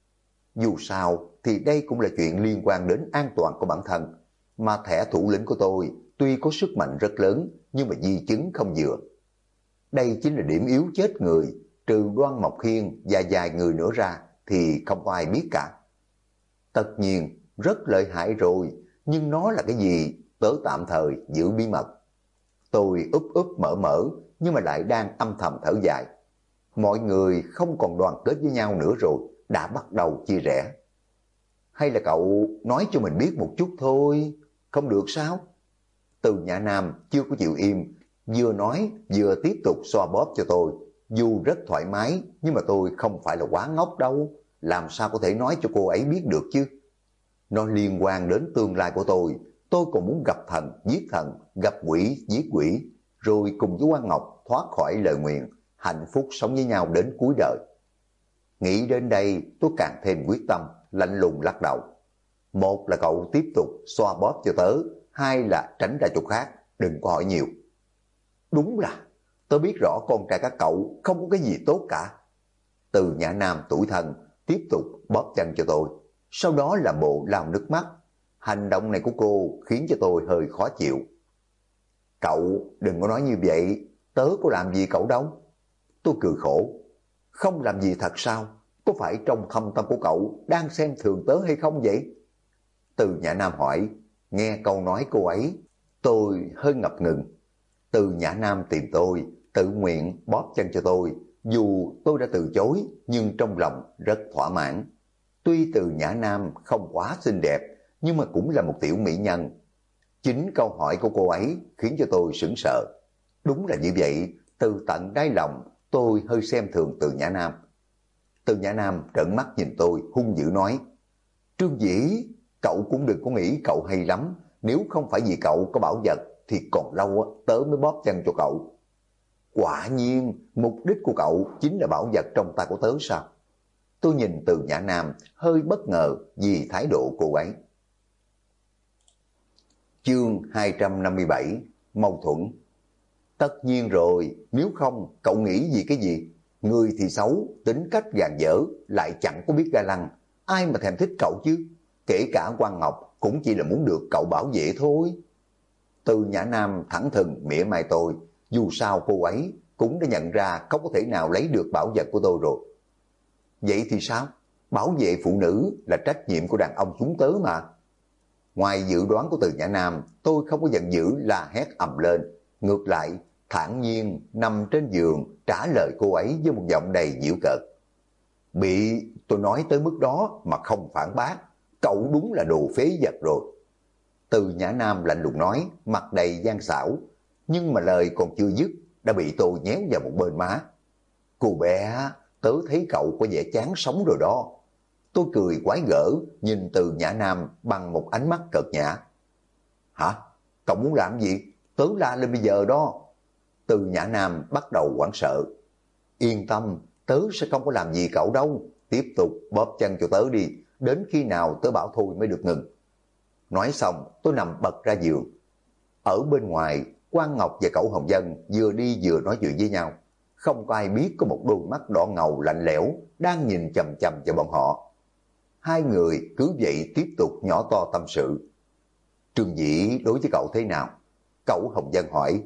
Dù sao thì đây cũng là chuyện liên quan đến an toàn của bản thân, mà thẻ thủ lĩnh của tôi tuy có sức mạnh rất lớn nhưng mà di chứng không vừa. Đây chính là điểm yếu chết người, trừ Đoan Mộc Hiên và vài người nữa ra thì không có ai biết cả. Tất nhiên rất lợi hại rồi, nhưng nó là cái gì tớ tạm thời giữ bí mật. Tôi úp úp mở mở nhưng mà lại đang âm thầm thở dài. Mọi người không còn đoàn kết với nhau nữa rồi, đã bắt đầu chia rẽ. Hay là cậu nói cho mình biết một chút thôi, không được sao? Từ Nhã Nam chưa có chịu im, vừa nói vừa tiếp tục xoa bóp cho tôi. Dù rất thoải mái nhưng mà tôi không phải là quá ngốc đâu, làm sao có thể nói cho cô ấy biết được chứ? Nó liên quan đến tương lai của tôi còn muốn gặp thần, giết thần, gặp quỷ, giết quỷ, rồi cùng với Quan Ngọc thoát khỏi lời nguyền, hạnh phúc sống với nhau đến cuối đời. Nghĩ đến đây tôi càng thêm quyết tâm, lạnh lùng lắc đầu. Một là cậu tiếp tục xoa bóp cho tớ, hai là tránh ra chỗ khác, đừng có hỏi nhiều. Đúng là, tớ biết rõ con trai các cậu không có cái gì tốt cả. Từ Nhã Nam tủi thân, tiếp tục bóp chân cho tôi. Sau đó là bộ lau nước mắt. Hành động này của cô khiến cho tôi hơi khó chịu. Cậu đừng có nói như vậy, tớ có làm gì cậu đâu. Tôi cười khổ. Không làm gì thật sao? Có phải trong thâm tâm của cậu đang xem thường tớ hay không vậy? Từ Nhã Nam hỏi. Nghe câu nói cô ấy, tôi hơi ngập ngừng. Từ Nhã Nam tìm tôi, tự nguyện bóp chân cho tôi. Dù tôi đã từ chối, nhưng trong lòng rất thỏa mãn. Tuy Từ Nhã Nam không quá xinh đẹp, nhưng mà cũng là một tiểu mỹ nhân. Chính câu hỏi của cô ấy khiến cho tôi sững sờ. Đúng là như vậy, từ tận đáy lòng tôi hơi xem thường Từ Nhã Nam. Từ Nhã Nam trợn mắt nhìn tôi, hung dữ nói. Trương Dĩ, cậu cũng đừng có nghĩ cậu hay lắm. Nếu không phải vì cậu có bảo vật, thì còn lâu tớ mới bóp chân cho cậu. Quả nhiên, mục đích của cậu chính là bảo vật trong tay của tớ sao? Tôi nhìn Từ Nhã Nam hơi bất ngờ vì thái độ cô ấy. Chương 257 Mâu thuẫn. Tất nhiên rồi, nếu không cậu nghĩ gì cái gì? Người thì xấu, tính cách gàn dở, lại chẳng có biết ga lăng. Ai mà thèm thích cậu chứ? Kể cả Quan Ngọc cũng chỉ là muốn được cậu bảo vệ thôi. Từ Nhã Nam thẳng thừng mỉa mai tôi. Dù sao cô ấy cũng đã nhận ra không có thể nào lấy được bảo vật của tôi rồi. Vậy thì sao? Bảo vệ phụ nữ là trách nhiệm của đàn ông chúng tớ mà. Ngoài dự đoán của Từ Nhã Nam, tôi không có giận dữ la hét ầm lên. Ngược lại, thản nhiên nằm trên giường trả lời cô ấy với một giọng đầy giễu cợt. Bị tôi nói tới mức đó mà không phản bác, cậu đúng là đồ phế vật rồi. Từ Nhã Nam lạnh lùng nói, mặt đầy gian xảo, nhưng mà lời còn chưa dứt đã bị tôi nhéo vào một bên má. Cô bé, tớ thấy cậu có vẻ chán sống rồi đó. Tôi cười quái gở nhìn Từ Nhã Nam bằng một ánh mắt cợt nhã. Hả? Cậu muốn làm gì? Tớ la lên bây giờ đó. Từ Nhã Nam bắt đầu hoảng sợ. Yên tâm, tớ sẽ không có làm gì cậu đâu. Tiếp tục bóp chân cho tớ đi, đến khi nào tớ bảo thôi mới được ngừng. Nói xong, tôi nằm bật ra giường. Ở bên ngoài, Quan Ngọc và Cẩu Hồng Dân vừa đi vừa nói chuyện với nhau. Không có ai biết có một đôi mắt đỏ ngầu lạnh lẽo đang nhìn chằm chằm vào bọn họ. Hai người cứ vậy tiếp tục nhỏ to tâm sự. Trương Dĩ đối với cậu thế nào? Cẩu Hồng Dân hỏi.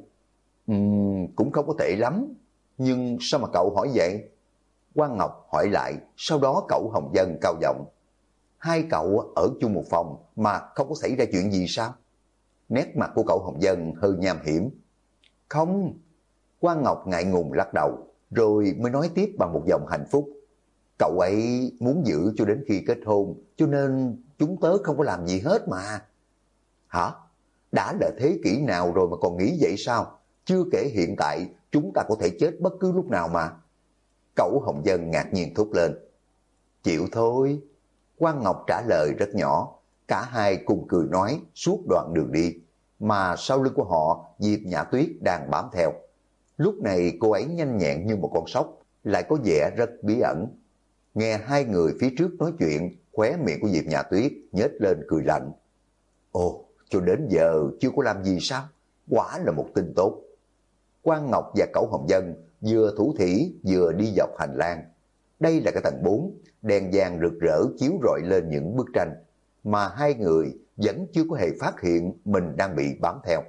Cũng không có tệ lắm. Nhưng sao mà cậu hỏi vậy? Quan Ngọc hỏi lại, sau đó Cẩu Hồng Dân cao giọng. Hai cậu ở chung một phòng mà không có xảy ra chuyện gì sao? Nét mặt của Cẩu Hồng Dân hơi nham hiểm. Không. Quan Ngọc ngại ngùng lắc đầu, rồi mới nói tiếp bằng một giọng hạnh phúc. Cậu ấy muốn giữ cho đến khi kết hôn, cho nên chúng tớ không có làm gì hết mà. Hả? Đã là thế kỷ nào rồi mà còn nghĩ vậy sao? Chưa kể hiện tại chúng ta có thể chết bất cứ lúc nào mà. Cẩu Hồng Dân ngạc nhiên thốt lên. Chịu thôi. Quan Ngọc trả lời rất nhỏ. Cả hai cùng cười nói suốt đoạn đường đi. Mà sau lưng của họ, Diệp Nhã Tuyết đang bám theo. Lúc này cô ấy nhanh nhẹn như một con sóc, lại có vẻ rất bí ẩn. Nghe hai người phía trước nói chuyện, khóe miệng của Diệp Nhã Tuyết nhếch lên cười lạnh. Ồ, cho đến giờ chưa có làm gì sao? Quả là một tin tốt. Quan Ngọc và Cẩu Hồng Dân vừa thủ thỉ vừa đi dọc hành lang. Đây là cái tầng 4, đèn vàng rực rỡ chiếu rọi lên những bức tranh, mà hai người vẫn chưa có hề phát hiện mình đang bị bám theo.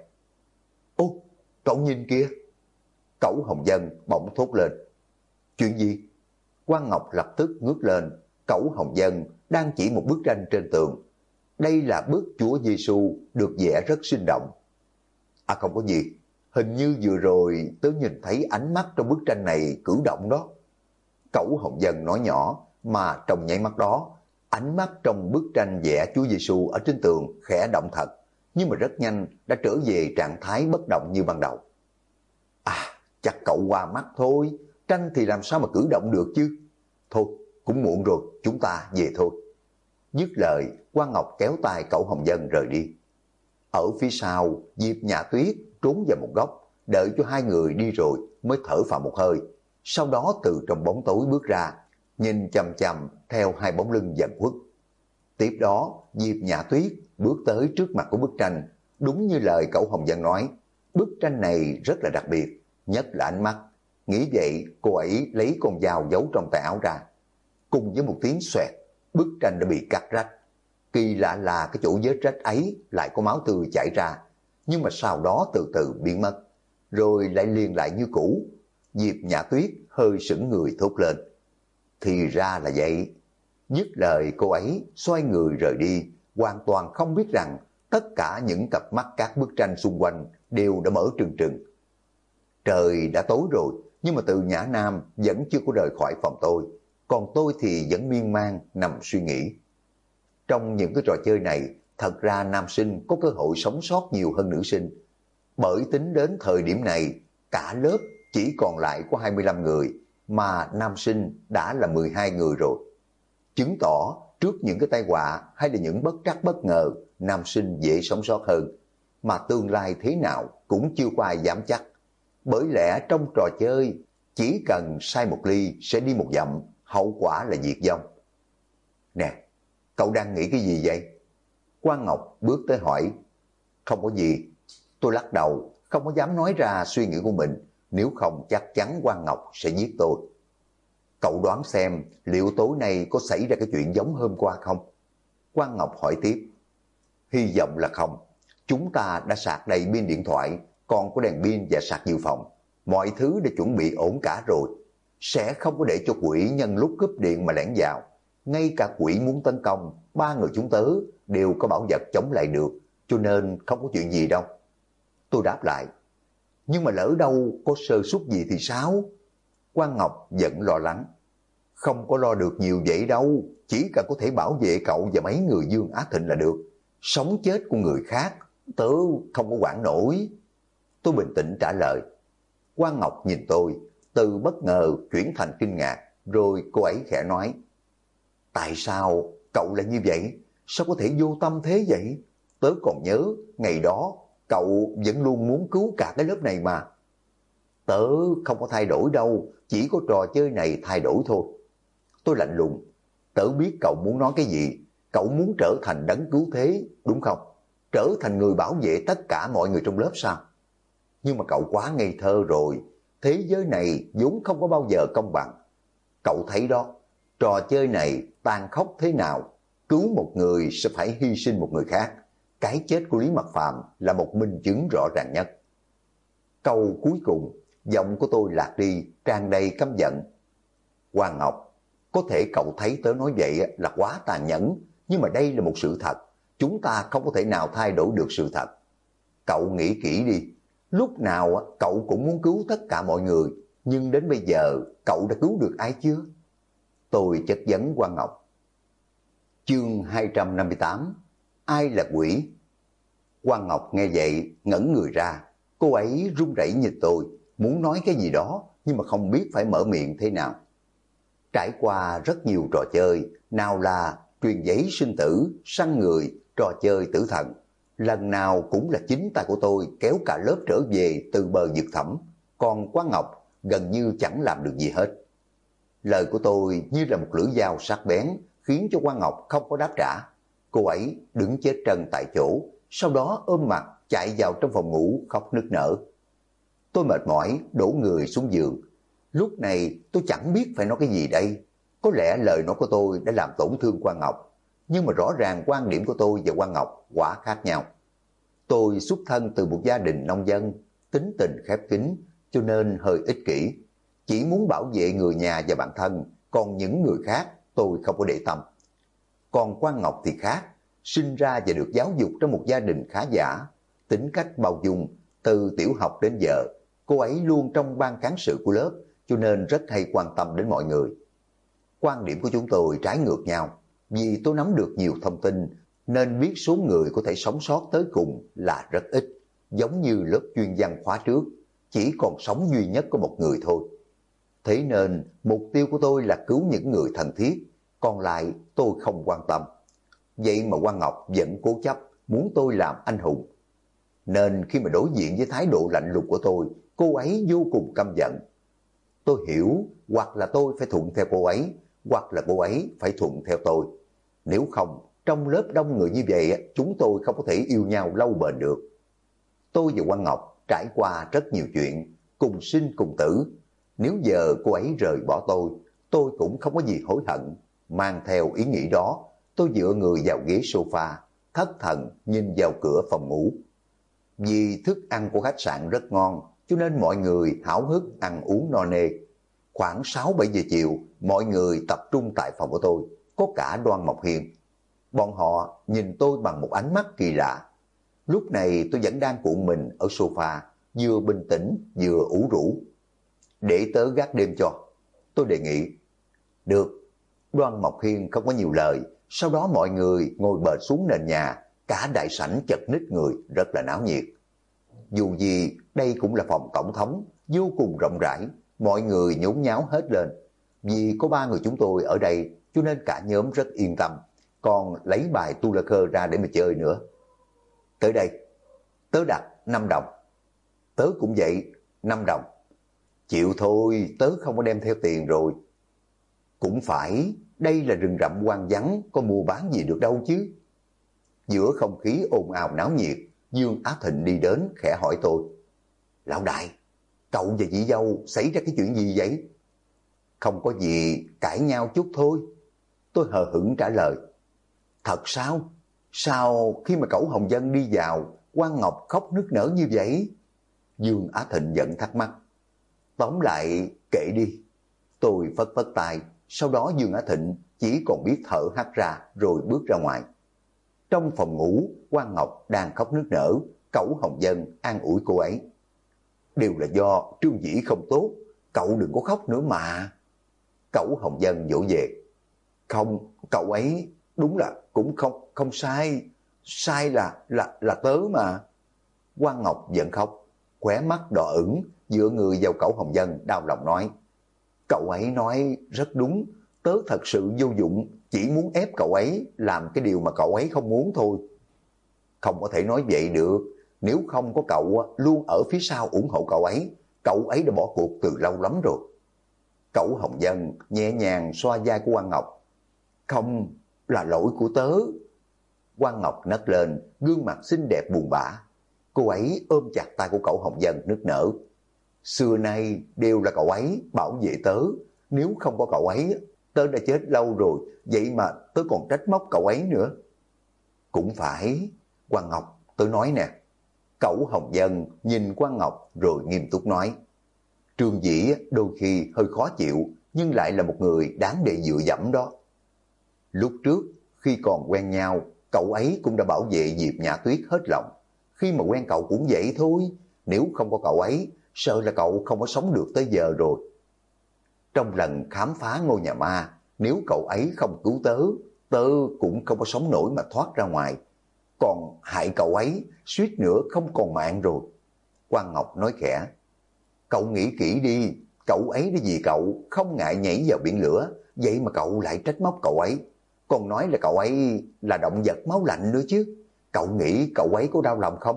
Ô, cậu nhìn kia! Cẩu Hồng Dân bỗng thốt lên. Chuyện gì? Quan Ngọc lập tức ngước lên. Cẩu Hồng Dân đang chỉ một bức tranh trên tường. Đây là bức Chúa Giêsu được vẽ rất sinh động. À không có gì, hình như vừa rồi tớ nhìn thấy ánh mắt trong bức tranh này cử động đó. Cẩu Hồng Dân nói nhỏ, mà trong nháy mắt đó, ánh mắt trong bức tranh vẽ Chúa Giêsu ở trên tường khẽ động thật, nhưng mà rất nhanh đã trở về trạng thái bất động như ban đầu. À, chắc cậu qua mắt thôi, tranh thì làm sao mà cử động được chứ. Thôi, cũng muộn rồi, chúng ta về thôi. Dứt lời, Quang Ngọc kéo tay Cẩu Hồng Dân rời đi. Ở phía sau, Diệp Nhã Tuyết trốn vào một góc, đợi cho hai người đi rồi mới thở phào một hơi. Sau đó từ trong bóng tối bước ra, nhìn chằm chằm theo hai bóng lưng dần khuất. Tiếp đó, Diệp Nhã Tuyết bước tới trước mặt của bức tranh. Đúng như lời Cẩu Hồng Dân nói, bức tranh này rất là đặc biệt, nhất là ánh mắt. Nghĩ vậy, cô ấy lấy con dao giấu trong tay áo ra. Cùng với một tiếng xoẹt, bức tranh đã bị cắt rách. Kỳ lạ là cái chỗ vết rách ấy lại có máu tươi chảy ra, nhưng mà sau đó từ từ biến mất, rồi lại liền lại như cũ. Diệp Nhã Tuyết hơi sững người thốt lên. Thì ra là vậy. Dứt lời cô ấy xoay người rời đi, hoàn toàn không biết rằng tất cả những cặp mắt các bức tranh xung quanh đều đã mở trừng trừng. Trời đã tối rồi, nhưng mà Từ Nhã Nam vẫn chưa có rời khỏi phòng tôi, còn tôi thì vẫn miên man nằm suy nghĩ. Trong những cái trò chơi này, thật ra nam sinh có cơ hội sống sót nhiều hơn nữ sinh. Bởi tính đến thời điểm này, cả lớp chỉ còn lại có 25 người, mà nam sinh đã là 12 người rồi. Chứng tỏ trước những cái tai họa hay là những bất trắc bất ngờ, nam sinh dễ sống sót hơn. Mà tương lai thế nào cũng chưa có ai dám chắc. Bởi lẽ trong trò chơi, chỉ cần sai một ly sẽ đi một dặm, hậu quả là diệt vong. Nè, cậu đang nghĩ cái gì vậy? Quang Ngọc bước tới hỏi. Không có gì. Tôi lắc đầu, không có dám nói ra suy nghĩ của mình, nếu không chắc chắn Quang Ngọc sẽ giết tôi. Cậu đoán xem liệu tối nay có xảy ra cái chuyện giống hôm qua không? Quang Ngọc hỏi tiếp. Hy vọng là không. Chúng ta đã sạc đầy pin điện thoại, còn có đèn pin và sạc dự phòng. Mọi thứ đã chuẩn bị ổn cả rồi. Sẽ không có để cho quỷ nhân lúc cúp điện mà lẻn vào. Ngay cả quỷ muốn tấn công, ba người chúng tớ đều có bảo vật chống lại được, cho nên không có chuyện gì đâu. Tôi đáp lại. Nhưng mà lỡ đâu có sơ suất gì thì sao? Quang Ngọc vẫn lo lắng. Không có lo được nhiều vậy đâu, chỉ cần có thể bảo vệ cậu và mấy người Dương Á Thịnh là được. Sống chết của người khác, tớ không có quản nổi. Tôi bình tĩnh trả lời. Quang Ngọc nhìn tôi, từ bất ngờ chuyển thành kinh ngạc, rồi cô ấy khẽ nói. Tại sao cậu lại như vậy? Sao có thể vô tâm thế vậy? Tớ còn nhớ, ngày đó cậu vẫn luôn muốn cứu cả cái lớp này mà. Tớ không có thay đổi đâu, chỉ có trò chơi này thay đổi thôi. Tôi lạnh lùng. Tớ biết cậu muốn nói cái gì. Cậu muốn trở thành đấng cứu thế, đúng không? Trở thành người bảo vệ tất cả mọi người trong lớp sao? Nhưng mà cậu quá ngây thơ rồi. Thế giới này vốn không có bao giờ công bằng. Cậu thấy đó, trò chơi này tàn khốc thế nào. Cứu một người sẽ phải hy sinh một người khác. Cái chết của Lý Mặc Phàm là một minh chứng rõ ràng nhất. Câu cuối cùng, giọng của tôi lạc đi, tràn đầy căm giận. Quang Ngọc, có thể cậu thấy tớ nói vậy là quá tàn nhẫn, nhưng mà đây là một sự thật. Chúng ta không có thể nào thay đổi được sự thật. Cậu nghĩ kỹ đi, lúc nào cậu cũng muốn cứu tất cả mọi người, nhưng đến bây giờ cậu đã cứu được ai chưa? Tôi chất vấn Quang Ngọc. Chương 258. Ai là quỷ? Quang Ngọc nghe vậy ngẩn người ra. Cô ấy run rẩy nhìn tôi, muốn nói cái gì đó nhưng mà không biết phải mở miệng thế nào. Trải qua rất nhiều trò chơi, nào là truyền giấy sinh tử, săn người, trò chơi tử thần, lần nào cũng là chính tay của tôi kéo cả lớp trở về từ bờ vực thẳm, còn Quang Ngọc gần như chẳng làm được gì hết. Lời của tôi như là một lưỡi dao sắc bén, khiến cho Quang Ngọc không có đáp trả. Cô ấy đứng chết trân tại chỗ, sau đó ôm mặt chạy vào trong phòng ngủ khóc nức nở. Tôi mệt mỏi đổ người xuống giường. Lúc này tôi chẳng biết phải nói cái gì đây. Có lẽ lời nói của tôi đã làm tổn thương Quang Ngọc, nhưng mà rõ ràng quan điểm của tôi và Quang Ngọc quá khác nhau. Tôi xuất thân từ một gia đình nông dân, tính tình khép kín, cho nên hơi ích kỷ. Chỉ muốn bảo vệ người nhà và bản thân, còn những người khác tôi không có để tâm. Còn Quang Ngọc thì khác, sinh ra và được giáo dục trong một gia đình khá giả, tính cách bao dung, từ tiểu học đến giờ, cô ấy luôn trong ban cán sự của lớp, cho nên rất hay quan tâm đến mọi người. Quan điểm của chúng tôi trái ngược nhau, vì tôi nắm được nhiều thông tin, nên biết số người có thể sống sót tới cùng là rất ít, giống như lớp chuyên văn khóa trước, chỉ còn sống duy nhất có một người thôi. Thế nên mục tiêu của tôi là cứu những người thân thiết, còn lại tôi không quan tâm. Vậy mà Quan Ngọc vẫn cố chấp muốn tôi làm anh hùng. Nên khi mà đối diện với thái độ lạnh lùng của tôi, cô ấy vô cùng căm giận. Tôi hiểu, hoặc là tôi phải thuận theo cô ấy, hoặc là cô ấy phải thuận theo tôi. Nếu không, trong lớp đông người như vậy, chúng tôi không có thể yêu nhau lâu bền được. Tôi và Quan Ngọc trải qua rất nhiều chuyện, cùng sinh cùng tử. Nếu giờ cô ấy rời bỏ tôi cũng không có gì hối hận. Mang theo ý nghĩ đó, tôi dựa người vào ghế sofa, thất thần nhìn vào cửa phòng ngủ. Vì thức ăn của khách sạn rất ngon, cho nên mọi người háo hức ăn uống no nê. Khoảng 6-7 giờ chiều, mọi người tập trung tại phòng của tôi, có cả Đoan Mộc Hiên. Bọn họ nhìn tôi bằng một ánh mắt kỳ lạ. Lúc này tôi vẫn đang cuộn mình ở sofa, vừa bình tĩnh vừa ủ rũ. Để tớ gác đêm cho, tôi đề nghị. Được. Đoan Mộc Hiên không có nhiều lời, sau đó mọi người ngồi bệt xuống nền nhà, cả đại sảnh chật ních người, rất là náo nhiệt. Dù gì, đây cũng là phòng tổng thống, vô cùng rộng rãi, mọi người nhốn nháo hết lên. Vì có 3 người chúng tôi ở đây, cho nên cả nhóm rất yên tâm, còn lấy bài tu la khơ ra để mà chơi nữa. Tới đây, tớ đặt 5 đồng. Tớ cũng vậy, 5 đồng. Chịu thôi, tớ không có đem theo tiền rồi. Cũng phải, đây là rừng rậm hoang vắng, có mua bán gì được đâu chứ. Giữa không khí ồn ào náo nhiệt, Dương Á Thịnh đi đến khẽ hỏi tôi. Lão đại, cậu và chị dâu xảy ra cái chuyện gì vậy? Không có gì, cãi nhau chút thôi. Tôi hờ hững trả lời. Thật sao? Sao khi mà cậu Hồng Vân đi vào, Quan Ngọc khóc nức nở như vậy? Dương Á Thịnh giận thắc mắc. Tóm lại, kệ đi. Tôi phất phất tay, sau đó Dương Á Thịnh chỉ còn biết thở hắt ra rồi bước ra ngoài. Trong phòng ngủ, Quan Ngọc đang khóc nức nở, cậu Hồng Vân an ủi cô ấy. Đều là do Trương Dĩ không tốt, cậu đừng có khóc nữa mà. Cậu Hồng Vân vỗ về. Không, cậu ấy đúng là cũng không sai, sai là tớ mà. Quan Ngọc vẫn khóc, khóe mắt đỏ ửng, dựa người vào cậu Hồng Vân đau lòng nói. Cậu ấy nói rất đúng, tớ thật sự vô dụng, chỉ muốn ép cậu ấy làm cái điều mà cậu ấy không muốn thôi. Không có thể nói vậy được, nếu không có cậu luôn ở phía sau ủng hộ cậu ấy đã bỏ cuộc từ lâu lắm rồi. Cậu Hồng Vân nhẹ nhàng xoa vai của Quan Ngọc. Không, là lỗi của tớ. Quan Ngọc nấc lên, gương mặt xinh đẹp buồn bã. Cô ấy ôm chặt tay của cậu Hồng Vân nức nở. Xưa nay đều là cậu ấy bảo vệ tớ, nếu không có cậu ấy, tớ đã chết lâu rồi, vậy mà tớ còn trách móc cậu ấy nữa. Cũng phải, Quan Ngọc, tớ nói nè. Cậu Hồng Vân nhìn Quan Ngọc rồi nghiêm túc nói. Trương Dĩ đôi khi hơi khó chịu, nhưng lại là một người đáng để dựa dẫm đó. Lúc trước, khi còn quen nhau, cậu ấy cũng đã bảo vệ Diệp Nhã Tuyết hết lòng. Khi mà quen cậu cũng vậy thôi, nếu không có cậu ấy, sợ là cậu không có sống được tới giờ rồi. Trong lần khám phá ngôi nhà ma, nếu cậu ấy không cứu tớ cũng không có sống nổi mà thoát ra ngoài. Còn hại cậu ấy, suýt nữa không còn mạng rồi. Quan Ngọc nói khẽ. Cậu nghĩ kỹ đi, cậu ấy là vì cậu không ngại nhảy vào biển lửa, vậy mà cậu lại trách móc cậu ấy. Còn nói là cậu ấy là động vật máu lạnh nữa chứ. Cậu nghĩ cậu ấy có đau lòng không?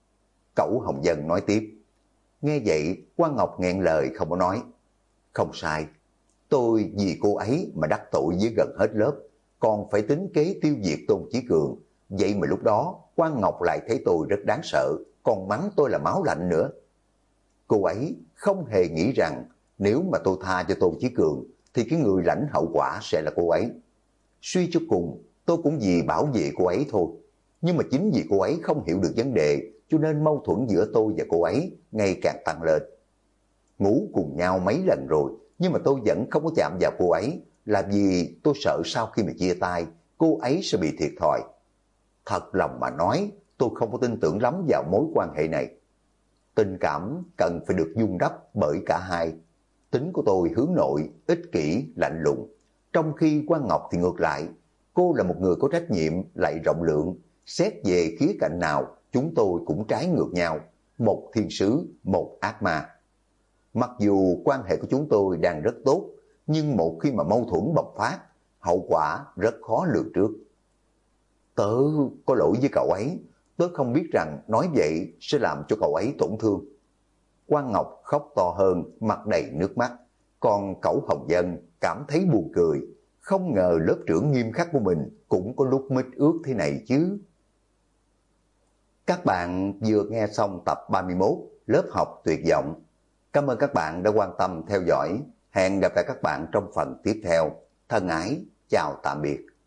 Cậu Hồng Vân nói tiếp. Nghe vậy, Quan Ngọc nghẹn lời không có nói. Không sai, tôi vì cô ấy mà đắc tội với gần hết lớp, còn phải tính kế tiêu diệt Tôn Chí Cường. Vậy mà lúc đó, Quan Ngọc lại thấy tôi rất đáng sợ, còn mắng tôi là máu lạnh nữa. Cô ấy không hề nghĩ rằng nếu mà tôi tha cho Tôn Chí Cường, thì cái người lãnh hậu quả sẽ là cô ấy. Suy cho cùng, tôi cũng vì bảo vệ cô ấy thôi. Nhưng mà chính vì cô ấy không hiểu được vấn đề, cho nên mâu thuẫn giữa tôi và cô ấy ngày càng tăng lên. Ngủ cùng nhau mấy lần rồi, nhưng mà tôi vẫn không có chạm vào cô ấy, là vì tôi sợ sau khi mà chia tay, cô ấy sẽ bị thiệt thòi. Thật lòng mà nói, tôi không có tin tưởng lắm vào mối quan hệ này. Tình cảm cần phải được vun đắp bởi cả hai. Tính của tôi hướng nội, ích kỷ, lạnh lùng. Trong khi Quan Ngọc thì ngược lại, cô là một người có trách nhiệm lại rộng lượng. Xét về khía cạnh nào, chúng tôi cũng trái ngược nhau. Một thiên sứ, một ác ma. Mặc dù quan hệ của chúng tôi đang rất tốt, nhưng một khi mà mâu thuẫn bộc phát, hậu quả rất khó lường trước. Tớ có lỗi với cậu ấy, tớ không biết rằng nói vậy sẽ làm cho cậu ấy tổn thương. Quang Ngọc khóc to hơn, mặt đầy nước mắt, còn Cẩu Hồng Dân cảm thấy buồn cười, không ngờ lớp trưởng nghiêm khắc của mình cũng có lúc mít ướt thế này chứ. Các bạn vừa nghe xong tập 31 lớp học tuyệt vọng. Cảm ơn các bạn đã quan tâm theo dõi. Hẹn gặp lại các bạn trong phần tiếp theo. Thân ái, chào tạm biệt.